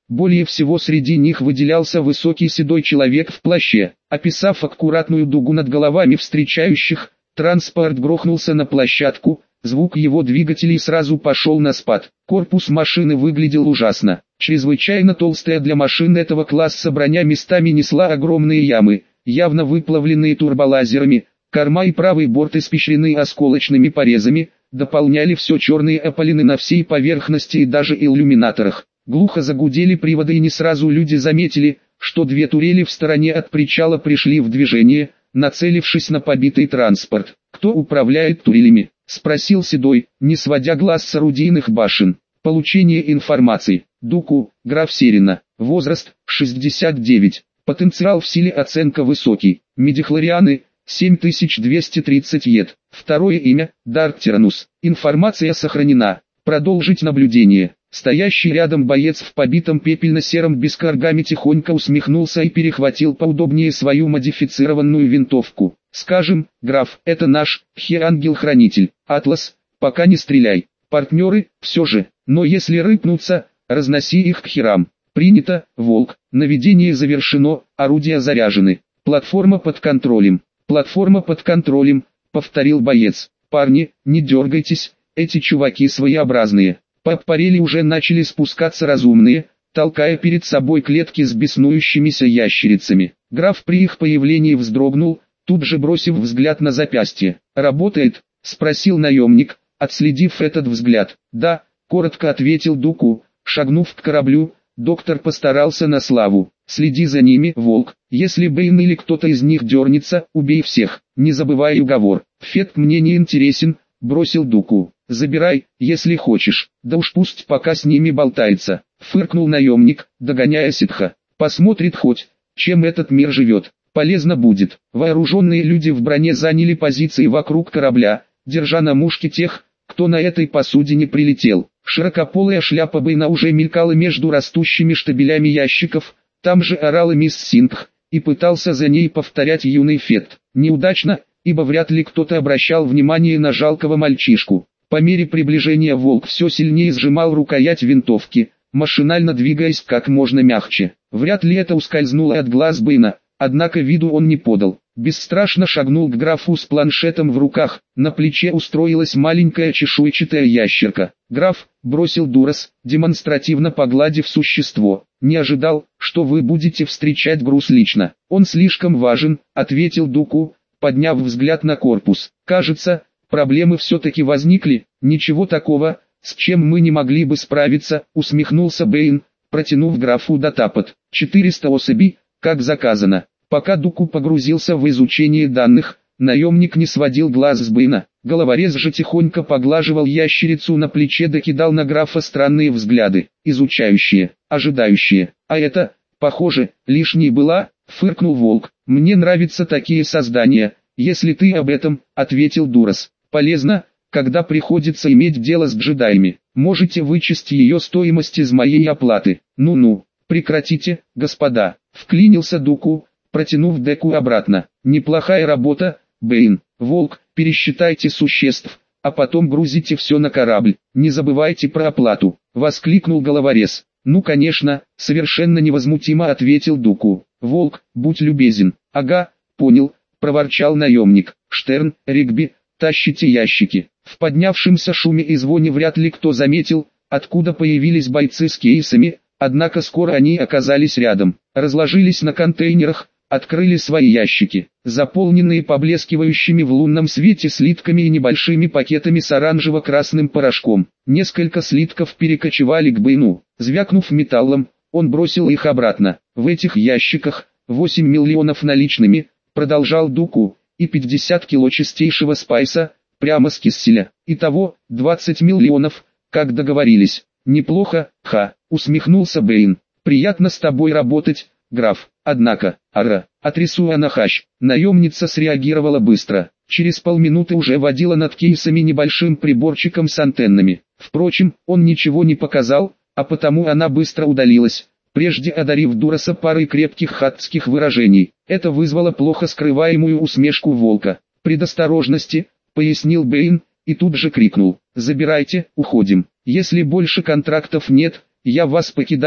Более всего среди них выделялся высокий седой человек в плаще. Описав аккуратную дугу над головами встречающих, транспорт грохнулся на площадку, звук его двигателей сразу пошел на спад. Корпус машины выглядел ужасно. Чрезвычайно толстая для машин этого класса броня местами несла огромные ямы, явно выплавленные турболазерами. Корма и правый борт испещрены осколочными порезами, дополняли все черные опалины на всей поверхности и даже иллюминаторах. Глухо загудели приводы, и не сразу люди заметили, что две турели в стороне от причала пришли в движение, нацелившись на побитый транспорт. «Кто управляет турелями?» — спросил Седой, не сводя глаз с орудийных башен. «Получение информации. Дуку, граф Серина. Возраст — шестьдесят девять. Потенциал в силе оценка высокий. Медихлорианы — семь тысяч двести тридцать ед. Второе имя — Дарк Тиранус. Информация сохранена. Продолжить наблюдение». Стоящий рядом боец в побитом пепельно-сером бескаргаме тихонько усмехнулся и перехватил поудобнее свою модифицированную винтовку. «Скажем, граф, это наш Хе-ангел-хранитель. Атлас, пока не стреляй. Партнеры, все же, но если рыпнутся, разноси их к херам». «Принято, Волк. Наведение завершено, орудия заряжены. Платформа под контролем». «Платформа под контролем», — повторил боец. «Парни, не дергайтесь, эти чуваки своеобразные». По парели уже начали спускаться разумные, толкая перед собой клетки с беснующимися ящерицами. Граф при их появлении вздрогнул, тут же бросив взгляд на запястье. «Работает?» — спросил наемник, отследив этот взгляд. «Да», — коротко ответил Дуку, шагнув к кораблю. Доктор постарался на славу. «Следи за ними, Волк. Если Бэйн или кто-то из них дернется, убей всех. Не забывай уговор. Фет мне не интересен», — бросил Дуку. «Забирай, если хочешь, да уж пусть пока с ними болтается», — фыркнул наемник, догоняя ситха. «Посмотрит хоть, чем этот мир живет, полезно будет». Вооруженные люди в броне заняли позиции вокруг корабля, держа на мушке тех, кто на этой посудине прилетел. Широкополая шляпа Бэйна уже мелькала между растущими штабелями ящиков, там же орала мисс Сингх, и пытался за ней повторять юный Фет. Неудачно, ибо вряд ли кто-то обращал внимание на жалкого мальчишку. По мере приближения Волк все сильнее сжимал рукоять винтовки, машинально двигаясь как можно мягче. Вряд ли это ускользнуло от глаз Бэйна, однако виду он не подал. Бесстрашно шагнул к графу с планшетом в руках, на плече устроилась маленькая чешуйчатая ящерка. «Граф», — бросил Дурас, демонстративно погладив существо, — «не ожидал, что вы будете встречать груз лично». «Он слишком важен», — ответил Дуку, подняв взгляд на корпус. «Кажется, проблемы все-таки возникли». «Ничего такого, с чем мы не могли бы справиться», — усмехнулся Бэйн, протянув графу датапад. «четыреста особей, как заказано». Пока Дуку погрузился в изучение данных, наемник не сводил глаз с Бэйна. Головорез же тихонько поглаживал ящерицу на плече, докидал на графа странные взгляды, изучающие, ожидающие. «А это, похоже, лишней была», — фыркнул Волк. «Мне нравятся такие создания, если ты об этом», — ответил Дурас. «Полезно, когда приходится иметь дело с джедаями. Можете вычесть ее стоимость из моей оплаты». «Ну-ну, прекратите, господа», — вклинился Дуку, протянув деку обратно. «Неплохая работа, Бэйн. Волк, пересчитайте существ, а потом грузите все на корабль. Не забывайте про оплату», — воскликнул головорез. «Ну конечно», — совершенно невозмутимо ответил Дуку. «Волк, будь любезен». «Ага, понял», — проворчал наемник. «Штерн, Ригби, тащите ящики». В поднявшемся шуме и звоне вряд ли кто заметил, откуда появились бойцы с кейсами, однако скоро они оказались рядом, разложились на контейнерах, открыли свои ящики, заполненные поблескивающими в лунном свете слитками и небольшими пакетами с оранжево-красным порошком. Несколько слитков перекочевали к Бэйну. Звякнув металлом, он бросил их обратно. «В этих ящиках восемь миллионов наличными», — продолжал Дуку, — «и пятьдесят кило чистейшего спайса, прямо с кисселя. Итого, двадцать миллионов, как договорились». «Неплохо, ха», — усмехнулся Бэйн. «Приятно с тобой работать, граф. Однако, ара, отрисуя нахащ». Наемница среагировала быстро. Через полминуты уже водила над кейсами небольшим приборчиком с антеннами. Впрочем, он ничего не показал, а потому она быстро удалилась, прежде одарив Дураса парой крепких хаттских выражений. Это вызвало плохо скрываемую усмешку Волка. «Предосторожности», — пояснил Бэйн, и тут же крикнул: «Забирайте, уходим. Если больше контрактов нет, я вас покидаю»,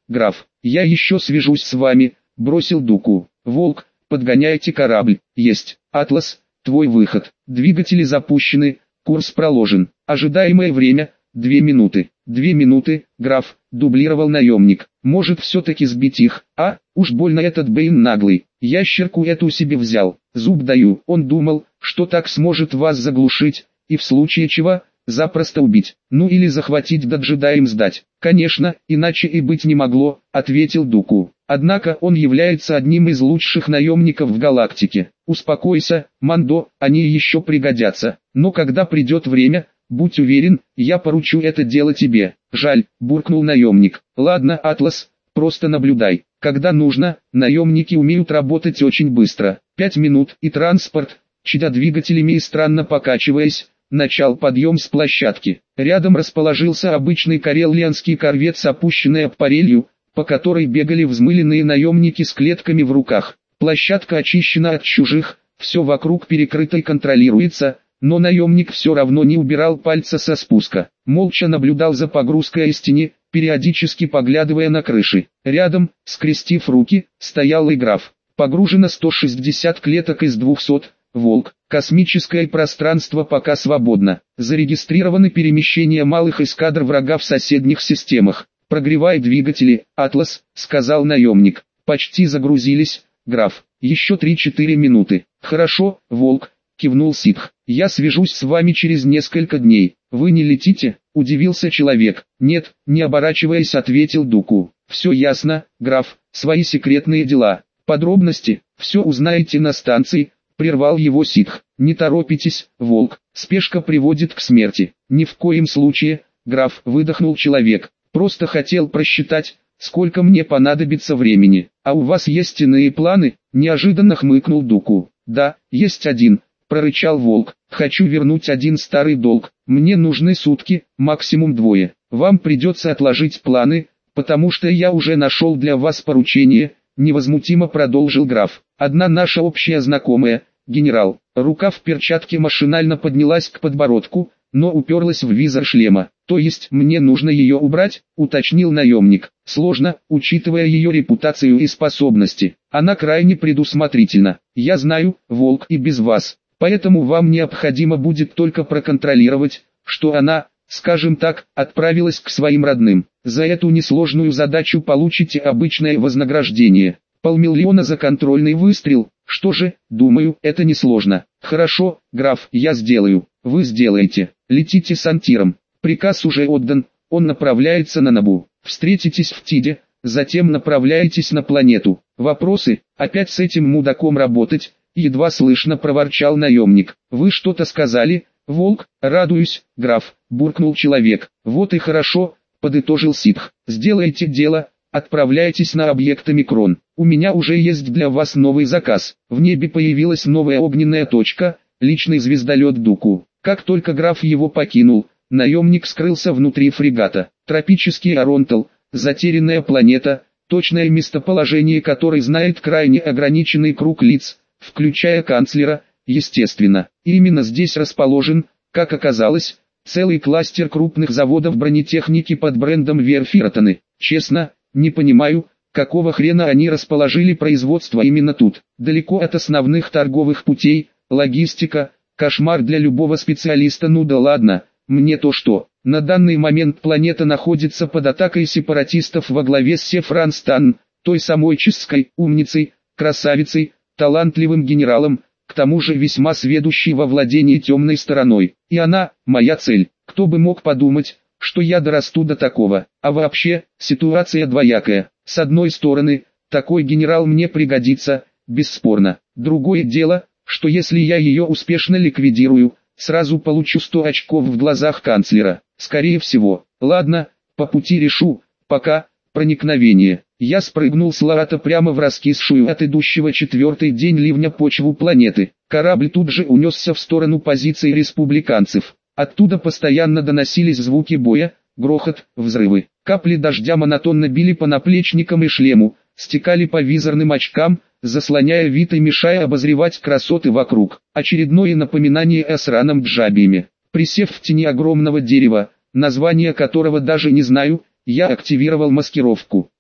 граф. Я еще свяжусь с вами, бросил Дуку. Волк, подгоняйте корабль. Есть. Атлас, твой выход. Двигатели запущены, курс проложен. Ожидаемое время – две минуты. Две минуты, граф, дублировал наемник. Может все-таки сбить их, а? Уж больно этот Бэйн наглый. Ящерку эту себе взял. Зуб даю. Он думал, что так сможет вас заглушить, и в случае чего, запросто убить. Ну или захватить да джедаям сдать. Конечно, иначе и быть не могло, ответил Дуку. Однако он является одним из лучших наемников в галактике. Успокойся, Мандо, они еще пригодятся. Но когда придет время, будь уверен, я поручу это дело тебе. Жаль, буркнул наемник. Ладно, Атлас, просто наблюдай. Когда нужно, наемники умеют работать очень быстро. Пять минут и транспорт, чадя двигателями и странно покачиваясь, начал подъем с площадки. Рядом расположился обычный карелианский корвет с опущенной аппарелью, по которой бегали взмыленные наемники с клетками в руках. Площадка очищена от чужих, все вокруг перекрыто и контролируется, но наемник все равно не убирал пальца со спуска. Молча наблюдал за погрузкой истине, периодически поглядывая на крыши. Рядом, скрестив руки, стоял и граф. Погружено сто шестьдесят клеток из двухсот. Волк. Космическое пространство пока свободно. Зарегистрированы перемещения малых эскадр врага в соседних системах. Прогревай двигатели, Атлас, сказал наемник. Почти загрузились, граф. Еще три-четыре минуты. Хорошо, Волк, кивнул ситх. Я свяжусь с вами через несколько дней. Вы не летите? Удивился человек. Нет, не оборачиваясь, ответил Дуку. Все ясно, граф, свои секретные дела. Подробности, все узнаете на станции. Прервал его ситх. Не торопитесь, Волк, спешка приводит к смерти. Ни в коем случае, граф, выдохнул человек. Просто хотел просчитать, сколько мне понадобится времени. А у вас есть иные планы? Неожиданно хмыкнул Дуку. Да, есть один, прорычал Волк. Хочу вернуть один старый долг. Мне нужны сутки, максимум двое. Вам придется отложить планы, потому что я уже нашел для вас поручение. Невозмутимо продолжил граф. Одна наша общая знакомая, генерал. Рука в перчатке машинально поднялась к подбородку, но уперлась в визор шлема. То есть мне нужно ее убрать, уточнил наемник. Сложно, учитывая ее репутацию и способности. Она крайне предусмотрительна. Я знаю, Волк, и без вас. Поэтому вам необходимо будет только проконтролировать, что она, скажем так, отправилась к своим родным. За эту несложную задачу получите обычное вознаграждение. Полмиллиона за контрольный выстрел. Что же, думаю, это несложно. Хорошо, граф, я сделаю. Вы сделаете. Летите с Антиром. Приказ уже отдан, он направляется на Набу. Встретитесь в Тиде, затем направляетесь на планету. Вопросы? Опять с этим мудаком работать? Едва слышно проворчал наемник. Вы что-то сказали? Волк, радуюсь, граф, буркнул человек. Вот и хорошо, подытожил ситх. Сделайте дело, отправляйтесь на объект Омикрон. У меня уже есть для вас новый заказ. В небе появилась новая огненная точка, личный звездолет Дуку. Как только граф его покинул, наемник скрылся внутри фрегата. Тропический Оронтал, затерянная планета, точное местоположение которой знает крайне ограниченный круг лиц, включая канцлера, естественно. И именно здесь расположен, как оказалось, целый кластер крупных заводов бронетехники под брендом Верфиротаны. Честно, не понимаю, какого хрена они расположили производство именно тут. Далеко от основных торговых путей, логистика, кошмар для любого специалиста. Ну да ладно, мне то что. На данный момент планета находится под атакой сепаратистов во главе с Сефран Стан, той самой чистской умницей, красавицей, талантливым генералом, к тому же весьма сведущей во владении темной стороной. И она, моя цель. Кто бы мог подумать, что я дорасту до такого. А вообще, ситуация двоякая. С одной стороны, такой генерал мне пригодится, бесспорно. Другое дело, что если я ее успешно ликвидирую, сразу получу сто очков в глазах канцлера. Скорее всего. Ладно, по пути решу. Пока, проникновение. Я спрыгнул с Лаата прямо в раскисшую от идущего четвертый день ливня почву планеты. Корабль тут же унесся в сторону позиций республиканцев. Оттуда постоянно доносились звуки боя, грохот, взрывы. Капли дождя монотонно били по наплечникам и шлему, стекали по визорным очкам, заслоняя вид и мешая обозревать красоты вокруг. Очередное напоминание о сраном Джабиме. Присев в тени огромного дерева, название которого даже не знаю, я активировал маскировку.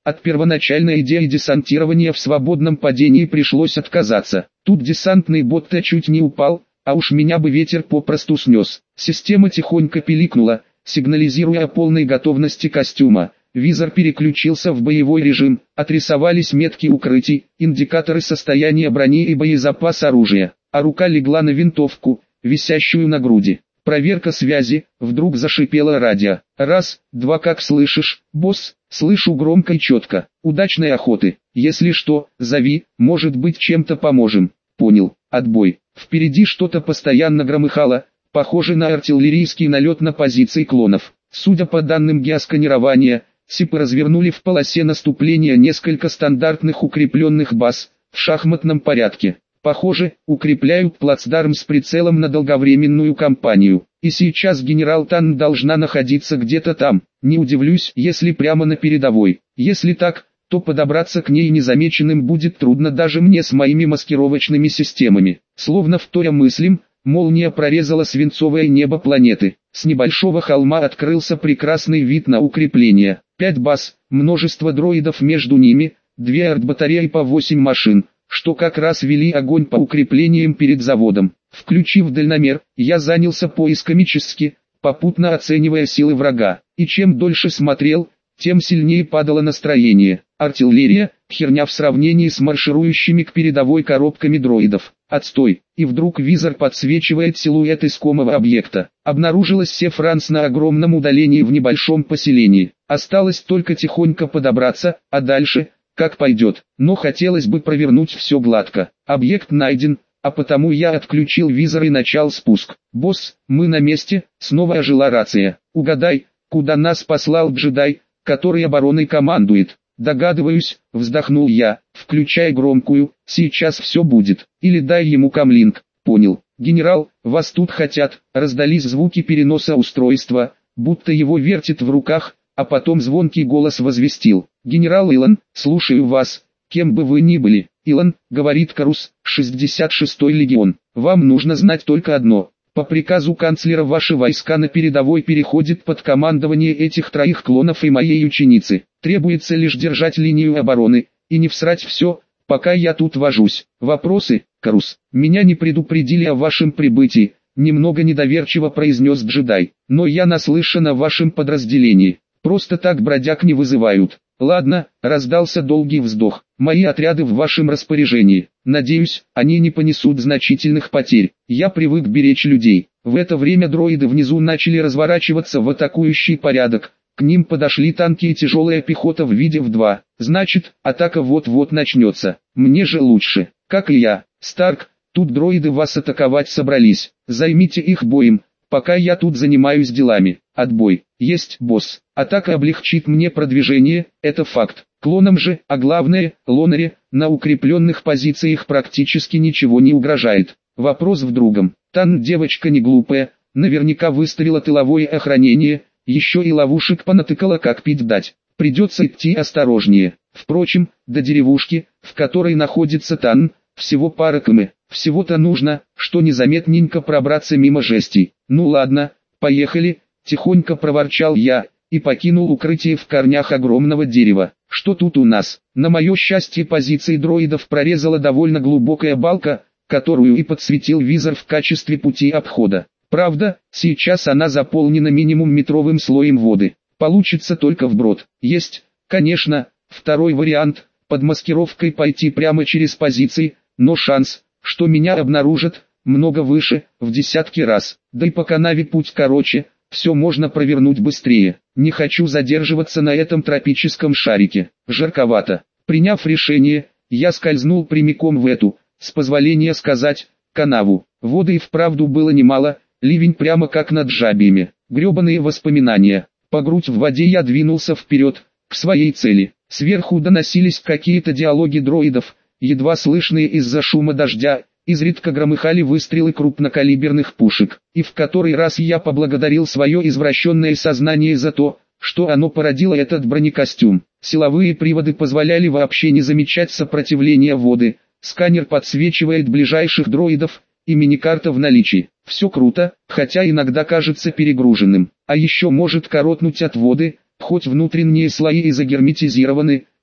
От первоначальной идеи десантирования в свободном падении пришлось отказаться. Тут десантный бот-то чуть не упал, а уж меня бы ветер попросту снес. Система тихонько пиликнула, сигнализируя о полной готовности костюма. Визор переключился в боевой режим, отрисовались метки укрытий, индикаторы состояния брони и боезапас оружия, а рука легла на винтовку, висящую на груди. Проверка связи, вдруг зашипело радио. Раз, два, как слышишь, босс? Слышу громко и четко. Удачной охоты. Если что, зови, может быть чем-то поможем. Понял, отбой. Впереди что-то постоянно громыхало, похоже на артиллерийский налет на позиции клонов. Судя по данным геосканирования, СИПы развернули в полосе наступления несколько стандартных укрепленных баз, в шахматном порядке. Похоже, укрепляют плацдарм с прицелом на долговременную кампанию. И сейчас генерал Тан должна находиться где-то там. Не удивлюсь, если прямо на передовой. Если так, то подобраться к ней незамеченным будет трудно даже мне с моими маскировочными системами. Словно вторя мыслям, молния прорезала свинцовое небо планеты. С небольшого холма открылся прекрасный вид на укрепление. Пять баз, множество дроидов между ними, две артбатареи по восемь машин, что как раз вели огонь по укреплениям перед заводом. Включив дальномер, я занялся поисками чистки, попутно оценивая силы врага. И чем дольше смотрел, тем сильнее падало настроение. Артиллерия – херня в сравнении с марширующими к передовой коробками дроидов. Отстой. И вдруг визор подсвечивает силуэт искомого объекта. Обнаружилась Сефранс на огромном удалении в небольшом поселении. Осталось только тихонько подобраться, а дальше – как пойдет. Но хотелось бы провернуть все гладко. Объект найден, а потому я отключил визор и начал спуск. «Босс, мы на месте», — снова ожила рация. «Угадай, куда нас послал джедай, который обороной командует?» «Догадываюсь», — вздохнул я, включая громкую, «сейчас все будет». «Или дай ему камлинг». «Понял. Генерал, вас тут хотят», — раздались звуки переноса устройства, будто его вертит в руках, а потом звонкий голос возвестил. «Генерал Илон, слушаю вас, кем бы вы ни были». «Илон», — говорит Карус, шестьдесят шестой легион, «вам нужно знать только одно. По приказу канцлера ваши войска на передовой переходят под командование этих троих клонов и моей ученицы. Требуется лишь держать линию обороны, и не всрать все, пока я тут вожусь. Вопросы, Карус?» «Меня не предупредили о вашем прибытии», — немного недоверчиво произнес джедай. «Но я наслышан о вашем подразделении. Просто так бродяг не вызывают». «Ладно», — раздался долгий вздох. «Мои отряды в вашем распоряжении. Надеюсь, они не понесут значительных потерь. Я привык беречь людей». В это время дроиды внизу начали разворачиваться в атакующий порядок. К ним подошли танки и тяжелая пехота в виде в два. Значит, атака вот-вот начнется. Мне же лучше. Как и я. «Старк, тут дроиды вас атаковать собрались. Займите их боем, пока я тут занимаюсь делами». «Отбой». «Есть, босс». «Атака облегчит мне продвижение, это факт. Клонам же, а главное, Лонаре, на укрепленных позициях практически ничего не угрожает». Вопрос в другом. Тан девочка не глупая, наверняка выставила тыловое охранение, еще и ловушек понатыкала, как пить дать. Придется идти осторожнее. Впрочем, до деревушки, в которой находится Тан, всего пара км. Всего-то нужно, что незаметненько пробраться мимо жестей. «Ну ладно, поехали», — тихонько проворчал я, и покинул укрытие в корнях огромного дерева. Что тут у нас? На мое счастье, позиции дроидов прорезала довольно глубокая балка, которую и подсветил визор в качестве пути обхода. Правда, сейчас она заполнена минимум метровым слоем воды. Получится только вброд. Есть, конечно, второй вариант, под маскировкой пойти прямо через позиции, но шанс, что меня обнаружат, много выше, в десятки раз. Да и по канаве путь короче, все можно провернуть быстрее. Не хочу задерживаться на этом тропическом шарике. Жарковато. Приняв решение, я скользнул прямиком в эту, с позволения сказать, канаву. Воды и вправду было немало, ливень прямо как над жабьями. Гребаные воспоминания. По грудь в воде я двинулся вперед, к своей цели. Сверху доносились какие-то диалоги дроидов, едва слышные из-за шума дождя. Изредка громыхали выстрелы крупнокалиберных пушек, и в который раз я поблагодарил свое извращенное сознание за то, что оно породило этот бронекостюм. Силовые приводы позволяли вообще не замечать сопротивления воды, сканер подсвечивает ближайших дроидов, и миникарта в наличии. Все круто, хотя иногда кажется перегруженным, а еще может коротнуть от воды, хоть внутренние слои и загерметизированы,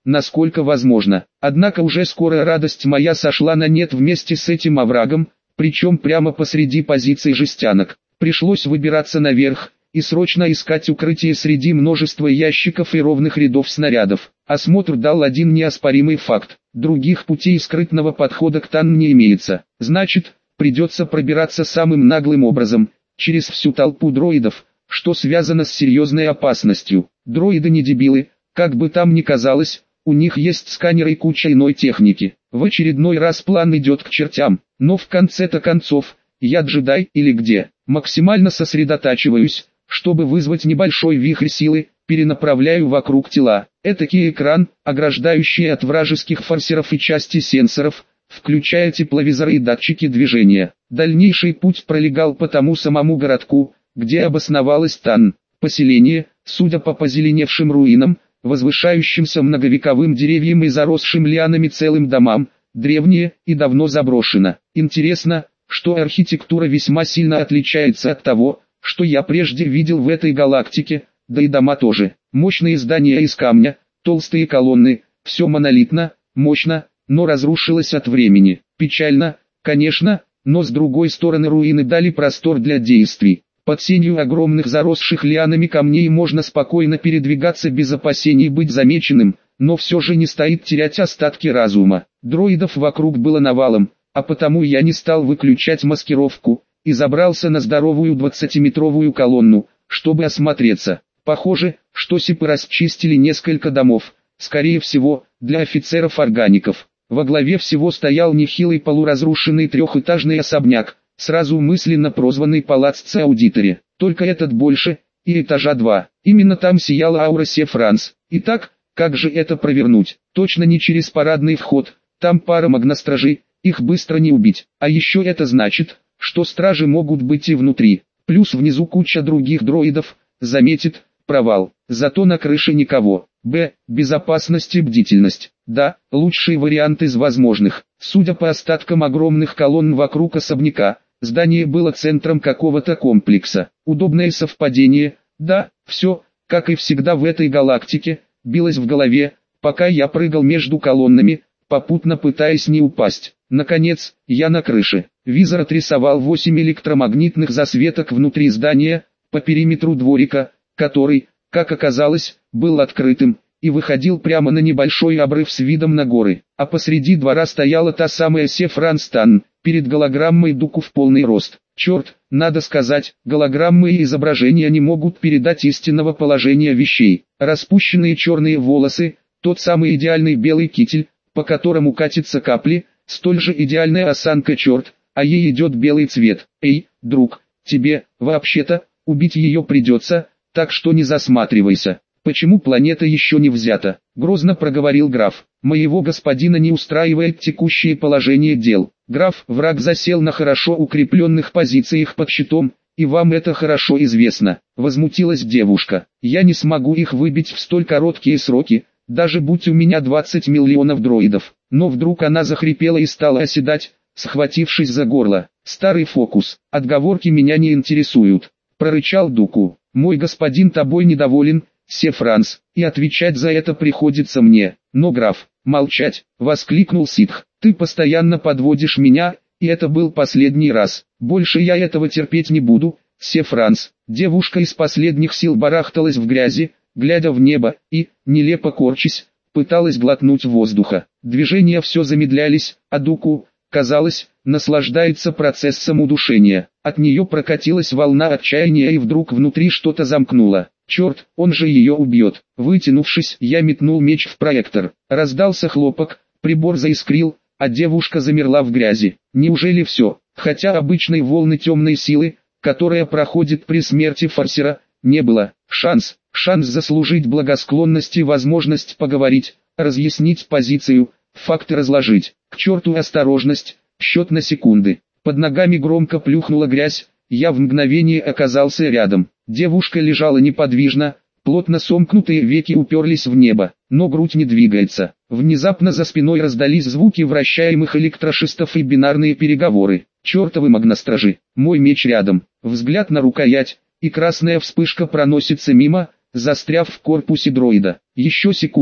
насколько возможно. Однако уже скоро радость моя сошла на нет вместе с этим оврагом, причем прямо посреди позиций жестянок. Пришлось выбираться наверх и срочно искать укрытие среди множества ящиков и ровных рядов снарядов. Осмотр дал один неоспоримый факт: других путей скрытного подхода к Тан не имеется. Значит, придется пробираться самым наглым образом, через всю толпу дроидов, что связано с серьезной опасностью. Дроиды не дебилы, как бы там ни казалось, у них есть сканеры и куча иной техники. В очередной раз план идет к чертям, но в конце-то концов, я джедай или где, максимально сосредотачиваюсь, чтобы вызвать небольшой вихрь силы, перенаправляю вокруг тела. Этакий экран, ограждающий от вражеских форсеров и части сенсоров, включая тепловизоры и датчики движения. Дальнейший путь пролегал по тому самому городку, где обосновалась Тан. Поселение, судя по позеленевшим руинам, возвышающимся многовековым деревьям и заросшим лианами целым домам, древнее и давно заброшено. Интересно, что архитектура весьма сильно отличается от того, что я прежде видел в этой галактике, да и дома тоже. Мощные здания из камня, толстые колонны, все монолитно, мощно, но разрушилось от времени. Печально, конечно, но с другой стороны руины дали простор для действий. Под сенью огромных заросших лианами камней можно спокойно передвигаться без опасений быть замеченным, но все же не стоит терять остатки разума. Дроидов вокруг было навалом, а потому я не стал выключать маскировку и забрался на здоровую двадцатиметровую колонну, чтобы осмотреться. Похоже, что сипы расчистили несколько домов, скорее всего, для офицеров-органиков. Во главе всего стоял нехилый полуразрушенный трехэтажный особняк, сразу мысленно прозванный Палаццо Аудиторе. Только этот больше, и этажа два. Именно там сияла аура Се-Франс. Итак, как же это провернуть? Точно не через парадный вход, там пара магностражей, их быстро не убить. А еще это значит, что стражи могут быть и внутри. Плюс внизу куча других дроидов, заметит, провал. Зато на крыше никого. Б. Безопасность и бдительность. Да, лучший вариант из возможных. Судя по остаткам огромных колонн вокруг особняка, здание было центром какого-то комплекса. Удобное совпадение. Да, все, как и всегда в этой галактике, билось в голове, пока я прыгал между колоннами, попутно пытаясь не упасть. Наконец, я на крыше. Визор отрисовал восемь электромагнитных засветок внутри здания, по периметру дворика, который, как оказалось, был открытым, и выходил прямо на небольшой обрыв с видом на горы. А посреди двора стояла та самая Се-Франс Тан, перед голограммой Дуку в полный рост. Черт, надо сказать, голограммы и изображения не могут передать истинного положения вещей. Распущенные черные волосы, тот самый идеальный белый китель, по которому катятся капли, столь же идеальная осанка, черт, а ей идет белый цвет. Эй, друг, тебе, вообще-то, убить ее придется, так что не засматривайся. Почему планета еще не взята? Грозно проговорил граф. Моего господина не устраивает текущее положение дел. Граф, враг засел на хорошо укрепленных позициях под щитом, и вам это хорошо известно. Возмутилась девушка. Я не смогу их выбить в столь короткие сроки, даже будь у меня двадцать миллионов дроидов. Но вдруг она захрипела и стала оседать, схватившись за горло. Старый фокус. Отговорки меня не интересуют. Прорычал Дуку. Мой господин тобой недоволен, Се-Франс, и отвечать за это приходится мне. Но граф, молчать, воскликнул ситх. Ты постоянно подводишь меня, и это был последний раз. Больше я этого терпеть не буду, Се-Франс. Девушка из последних сил барахталась в грязи, глядя в небо, и, нелепо корчась, пыталась глотнуть воздуха. Движения все замедлялись, а Дуку, казалось, наслаждается процессом удушения. От нее прокатилась волна отчаяния, и вдруг внутри что-то замкнуло. Черт, он же ее убьет. Вытянувшись, я метнул меч в проектор. Раздался хлопок, прибор заискрил, а девушка замерла в грязи. Неужели все? Хотя обычной волны темной силы, которая проходит при смерти форсера, не было. Шанс, шанс заслужить благосклонность и возможность поговорить, разъяснить позицию, факты разложить. К черту осторожность, счет на секунды. Под ногами громко плюхнула грязь, я в мгновение оказался рядом. Девушка лежала неподвижно, плотно сомкнутые веки уперлись в небо, но грудь не двигается. Внезапно за спиной раздались звуки вращаемых электрошестов и бинарные переговоры. Чертовы магностражи, мой меч рядом, взгляд на рукоять, и красная вспышка проносится мимо, застряв в корпусе дроида. Еще секунда,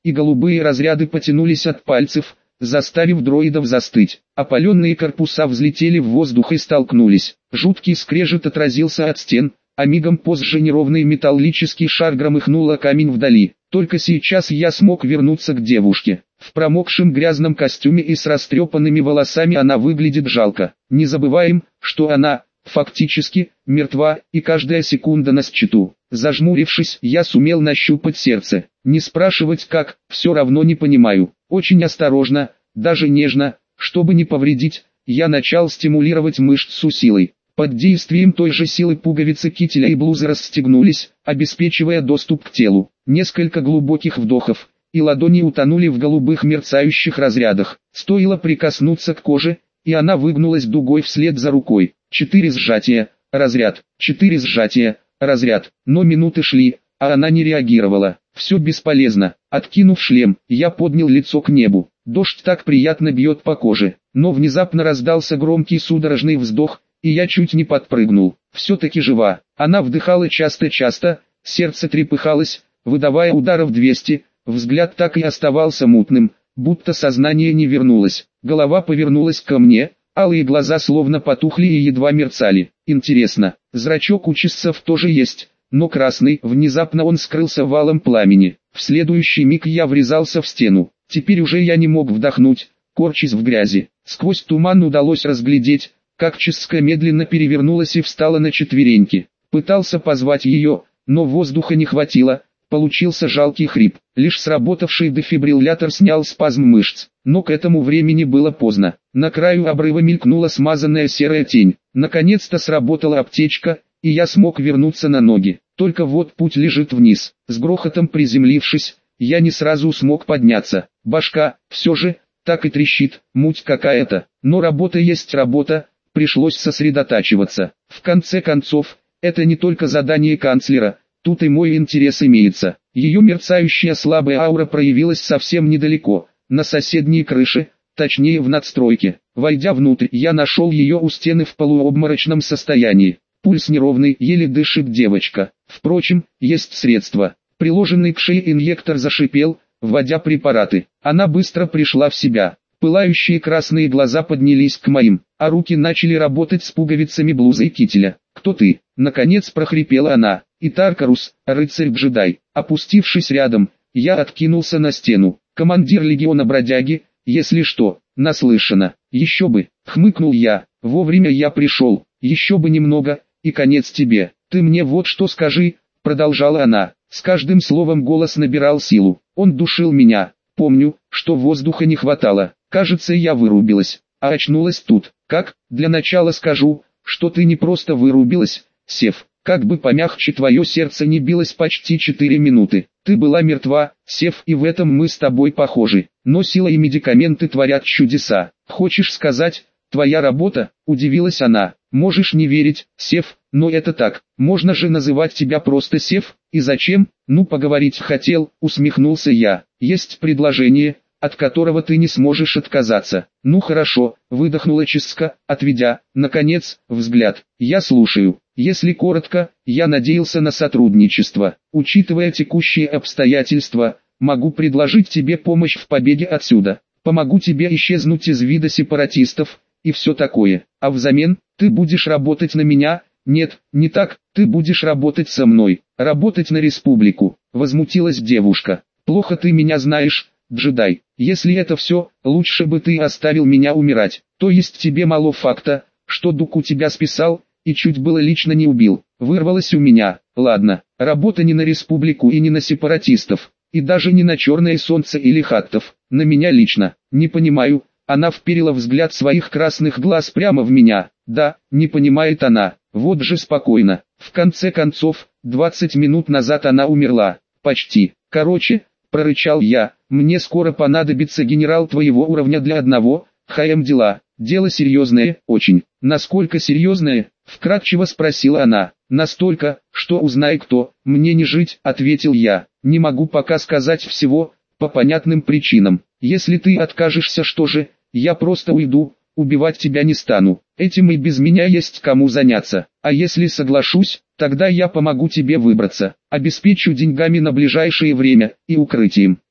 и голубые разряды потянулись от пальцев, заставив дроидов застыть. Опаленные корпуса взлетели в воздух и столкнулись. Жуткий скрежет отразился от стен, а мигом позже неровный металлический шар громыхнул о камень вдали. Только сейчас я смог вернуться к девушке. В промокшем грязном костюме и с растрепанными волосами она выглядит жалко. Не забываем, что она, фактически, мертва, и каждая секунда на счету. Зажмурившись, я сумел нащупать сердце. Не спрашивать как, все равно не понимаю. Очень осторожно, даже нежно, чтобы не повредить, я начал стимулировать мышцу силой. Под действием той же силы пуговицы кителя и блузы расстегнулись, обеспечивая доступ к телу. Несколько глубоких вдохов, и ладони утонули в голубых мерцающих разрядах. Стоило прикоснуться к коже, и она выгнулась дугой вслед за рукой. Четыре сжатия, разряд, четыре сжатия, разряд. Но минуты шли, а она не реагировала. Все бесполезно. Откинув шлем, я поднял лицо к небу. Дождь так приятно бьет по коже. Но внезапно раздался громкий судорожный вздох, и я чуть не подпрыгнул. Все-таки жива. Она вдыхала часто-часто, сердце трепыхалось, выдавая ударов двести, взгляд так и оставался мутным, будто сознание не вернулось. Голова повернулась ко мне, алые глаза словно потухли и едва мерцали. Интересно, зрачок у часов тоже есть, но красный. Внезапно он скрылся валом пламени. В следующий миг я врезался в стену. Теперь уже я не мог вдохнуть, корчась в грязи. Сквозь туман удалось разглядеть, как Ческа медленно перевернулась и встала на четвереньки. Пытался позвать ее, но воздуха не хватило, получился жалкий хрип. Лишь сработавший дефибриллятор снял спазм мышц, но к этому времени было поздно. На краю обрыва мелькнула смазанная серая тень. Наконец-то сработала аптечка, и я смог вернуться на ноги. Только вот путь лежит вниз. С грохотом приземлившись, я не сразу смог подняться. Башка, все же, так и трещит, муть какая-то. Но работа есть работа. Пришлось сосредотачиваться. В конце концов, это не только задание канцлера, тут и мой интерес имеется. Ее мерцающая слабая аура проявилась совсем недалеко, на соседней крыше, точнее в надстройке. Войдя внутрь, я нашел ее у стены в полуобморочном состоянии. Пульс неровный, еле дышит девочка. Впрочем, есть средства. Приложенный к шее инъектор зашипел, вводя препараты. Она быстро пришла в себя. Пылающие красные глаза поднялись к моим, а руки начали работать с пуговицами блузы и кителя. «Кто ты?» — наконец прохрипела она. «И Таркарус, рыцарь-джедай». Опустившись рядом, я откинулся на стену. «Командир легиона бродяги, если что, наслышано». «Еще бы», — хмыкнул я, — «вовремя я пришел, еще бы немного, и конец тебе. Ты мне вот что скажи», — продолжала она. С каждым словом голос набирал силу. Он душил меня. Помню, что воздуха не хватало. Кажется, я вырубилась, а очнулась тут. Как? Для начала скажу, что ты не просто вырубилась, Сев. Как бы помягче твое сердце не билось почти четыре минуты. Ты была мертва, Сев, и в этом мы с тобой похожи. Но сила и медикаменты творят чудеса. Хочешь сказать, твоя работа? Удивилась она. Можешь не верить, Сев, но это так. Можно же называть тебя просто Сев? И зачем? Ну, поговорить хотел, усмехнулся я. Есть предложение, от которого ты не сможешь отказаться. Ну хорошо, выдохнула Ческа, отведя, наконец, взгляд. Я слушаю. Если коротко, я надеялся на сотрудничество. Учитывая текущие обстоятельства, могу предложить тебе помощь в побеге отсюда. Помогу тебе исчезнуть из вида сепаратистов, и все такое. А взамен, ты будешь работать на меня? Нет, не так, ты будешь работать со мной. Работать на республику. Возмутилась девушка. Плохо ты меня знаешь, джедай. Если это все, лучше бы ты оставил меня умирать. То есть тебе мало факта, что дух у тебя списал, и чуть было лично не убил. Вырвалось у меня. Ладно, работа не на республику и не на сепаратистов, и даже не на черное солнце или хаттов. На меня лично. Не понимаю. Она вперила взгляд своих красных глаз прямо в меня. Да, не понимает она. Вот же спокойно. В конце концов, двадцать минут назад она умерла. Почти. Короче, прорычал я, мне скоро понадобится генерал твоего уровня для одного, ХМ дела. Дело серьезное, очень. Насколько серьезное? Вкратчиво спросила она. Настолько, что узнай кто, мне не жить, ответил я. Не могу пока сказать всего, по понятным причинам. Если ты откажешься, что же, я просто уйду, убивать тебя не стану. Этим и без меня есть кому заняться. А если соглашусь, тогда я помогу тебе выбраться. Обеспечу деньгами на ближайшее время и укрытием.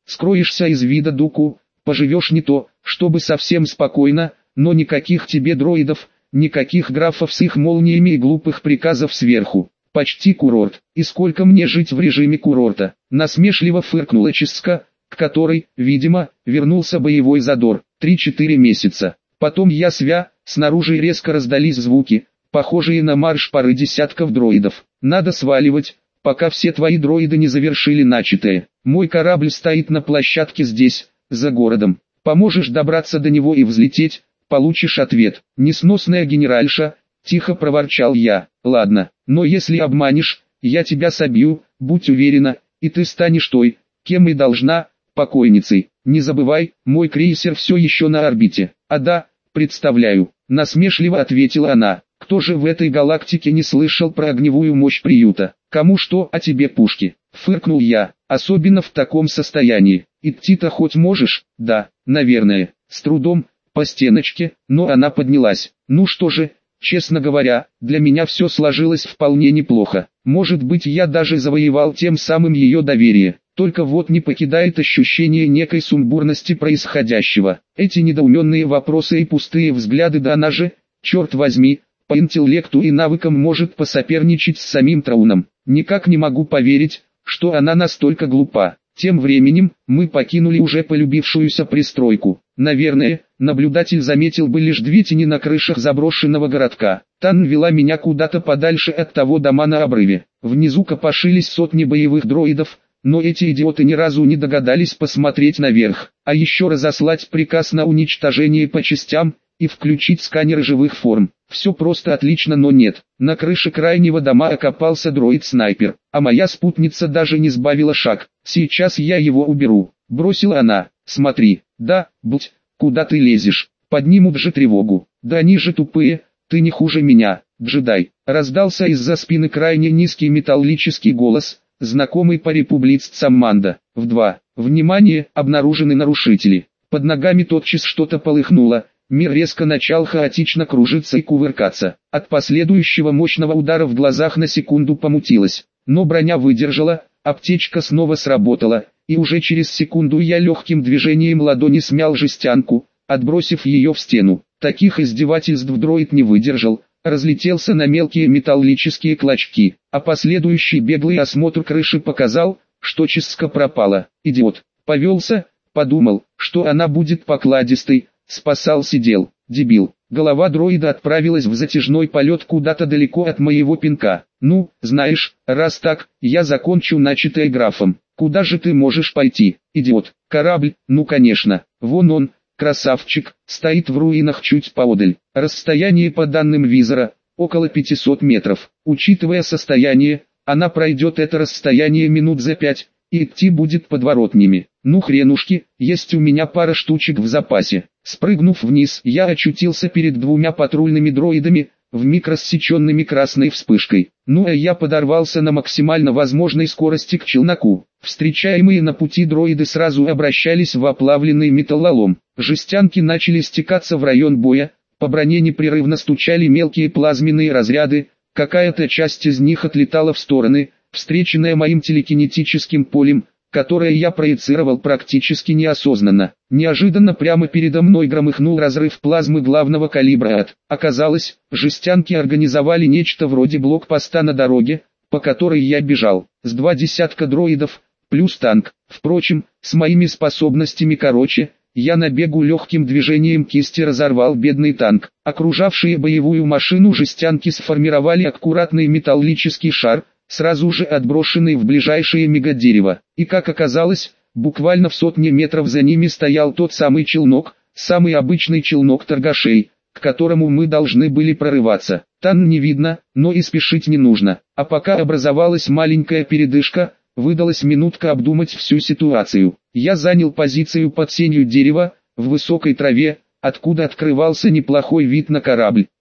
скроешься из вида Дуку, поживешь не то, чтобы совсем спокойно, но никаких тебе дроидов, никаких графов с их молниями и глупых приказов сверху. Почти курорт. И сколько мне жить в режиме курорта? Насмешливо фыркнула Ческа, к которой, видимо, вернулся боевой задор. Три-четыре месяца. Потом я свя, снаружи резко раздались звуки, похожие на марш пары десятков дроидов. Надо сваливать, пока все твои дроиды не завершили начатое. Мой корабль стоит на площадке здесь, за городом. Поможешь добраться до него и взлететь, получишь ответ. Несносная генеральша, тихо проворчал я. Ладно, но если обманешь, я тебя собью, будь уверена, и ты станешь той, кем и должна, покойницей. Не забывай, мой крейсер все еще на орбите. А да, представляю, насмешливо ответила она. Кто же в этой галактике не слышал про огневую мощь приюта? Кому что, а тебе пушки? Фыркнул я, особенно в таком состоянии. Идти-то хоть можешь? Да, наверное, с трудом, по стеночке, но она поднялась. Ну что же, честно говоря, для меня все сложилось вполне неплохо. Может быть, я даже завоевал тем самым ее доверие. Только вот не покидает ощущение некой сумбурности происходящего. Эти недоуменные вопросы и пустые взгляды, да она же, черт возьми, по интеллекту и навыкам может посоперничать с самим Трауном. Никак не могу поверить, что она настолько глупа. Тем временем, мы покинули уже полюбившуюся пристройку. Наверное, наблюдатель заметил бы лишь две тени на крышах заброшенного городка. Тан вела меня куда-то подальше от того дома на обрыве. Внизу копошились сотни боевых дроидов, но эти идиоты ни разу не догадались посмотреть наверх, а еще разослать приказ на уничтожение по частям и включить сканеры живых форм. Все просто отлично, но нет. На крыше крайнего дома окопался дроид-снайпер, а моя спутница даже не сбавила шаг. Сейчас я его уберу, бросила она. Смотри, да, будь, куда ты лезешь, поднимут же тревогу. Да они же тупые, ты не хуже меня, джедай. Раздался из-за спины крайне низкий металлический голос, знакомый по републицам Манда. В два. Внимание, обнаружены нарушители. Под ногами тотчас что-то полыхнуло. Мир резко начал хаотично кружиться и кувыркаться. От последующего мощного удара в глазах на секунду помутилось. Но броня выдержала, аптечка снова сработала, и уже через секунду я легким движением ладони смял жестянку, отбросив ее в стену. Таких издевательств дроид не выдержал, разлетелся на мелкие металлические клочки, а последующий беглый осмотр крыши показал, что Ческа пропала. Идиот. Повелся, подумал, что она будет покладистой, спасал сидел, дебил. Голова дроида отправилась в затяжной полет куда-то далеко от моего пинка. Ну, знаешь, раз так, я закончу начатое графом. Куда же ты можешь пойти, идиот? Корабль, ну конечно, вон он, красавчик, стоит в руинах чуть поодаль. Расстояние по данным визора, около пятисот метров. Учитывая состояние, она пройдет это расстояние минут за пять, и идти будет подворотнями. Ну хренушки, есть у меня пара штучек в запасе. Спрыгнув вниз, я очутился перед двумя патрульными дроидами, вмиг рассеченными красной вспышкой. Ну а я подорвался на максимально возможной скорости к челноку. Встречаемые на пути дроиды сразу обращались в оплавленный металлолом. Жестянки начали стекаться в район боя, по броне непрерывно стучали мелкие плазменные разряды, какая-то часть из них отлетала в стороны, встреченная моим телекинетическим полем, которое я проецировал практически неосознанно. Неожиданно прямо передо мной громыхнул разрыв плазмы главного калибра ад. Оказалось, жестянки организовали нечто вроде блокпоста на дороге, по которой я бежал, с два десятка дроидов, плюс танк. Впрочем, с моими способностями короче, я на бегу легким движением кисти разорвал бедный танк. Окружавшие боевую машину жестянки сформировали аккуратный металлический шар, сразу же отброшенный в ближайшее мегадерево. И как оказалось, буквально в сотне метров за ними стоял тот самый челнок, самый обычный челнок торгашей, к которому мы должны были прорываться. Тан не видно, но и спешить не нужно. А пока образовалась маленькая передышка, выдалась минутка обдумать всю ситуацию. Я занял позицию под сенью дерева, в высокой траве, откуда открывался неплохой вид на корабль.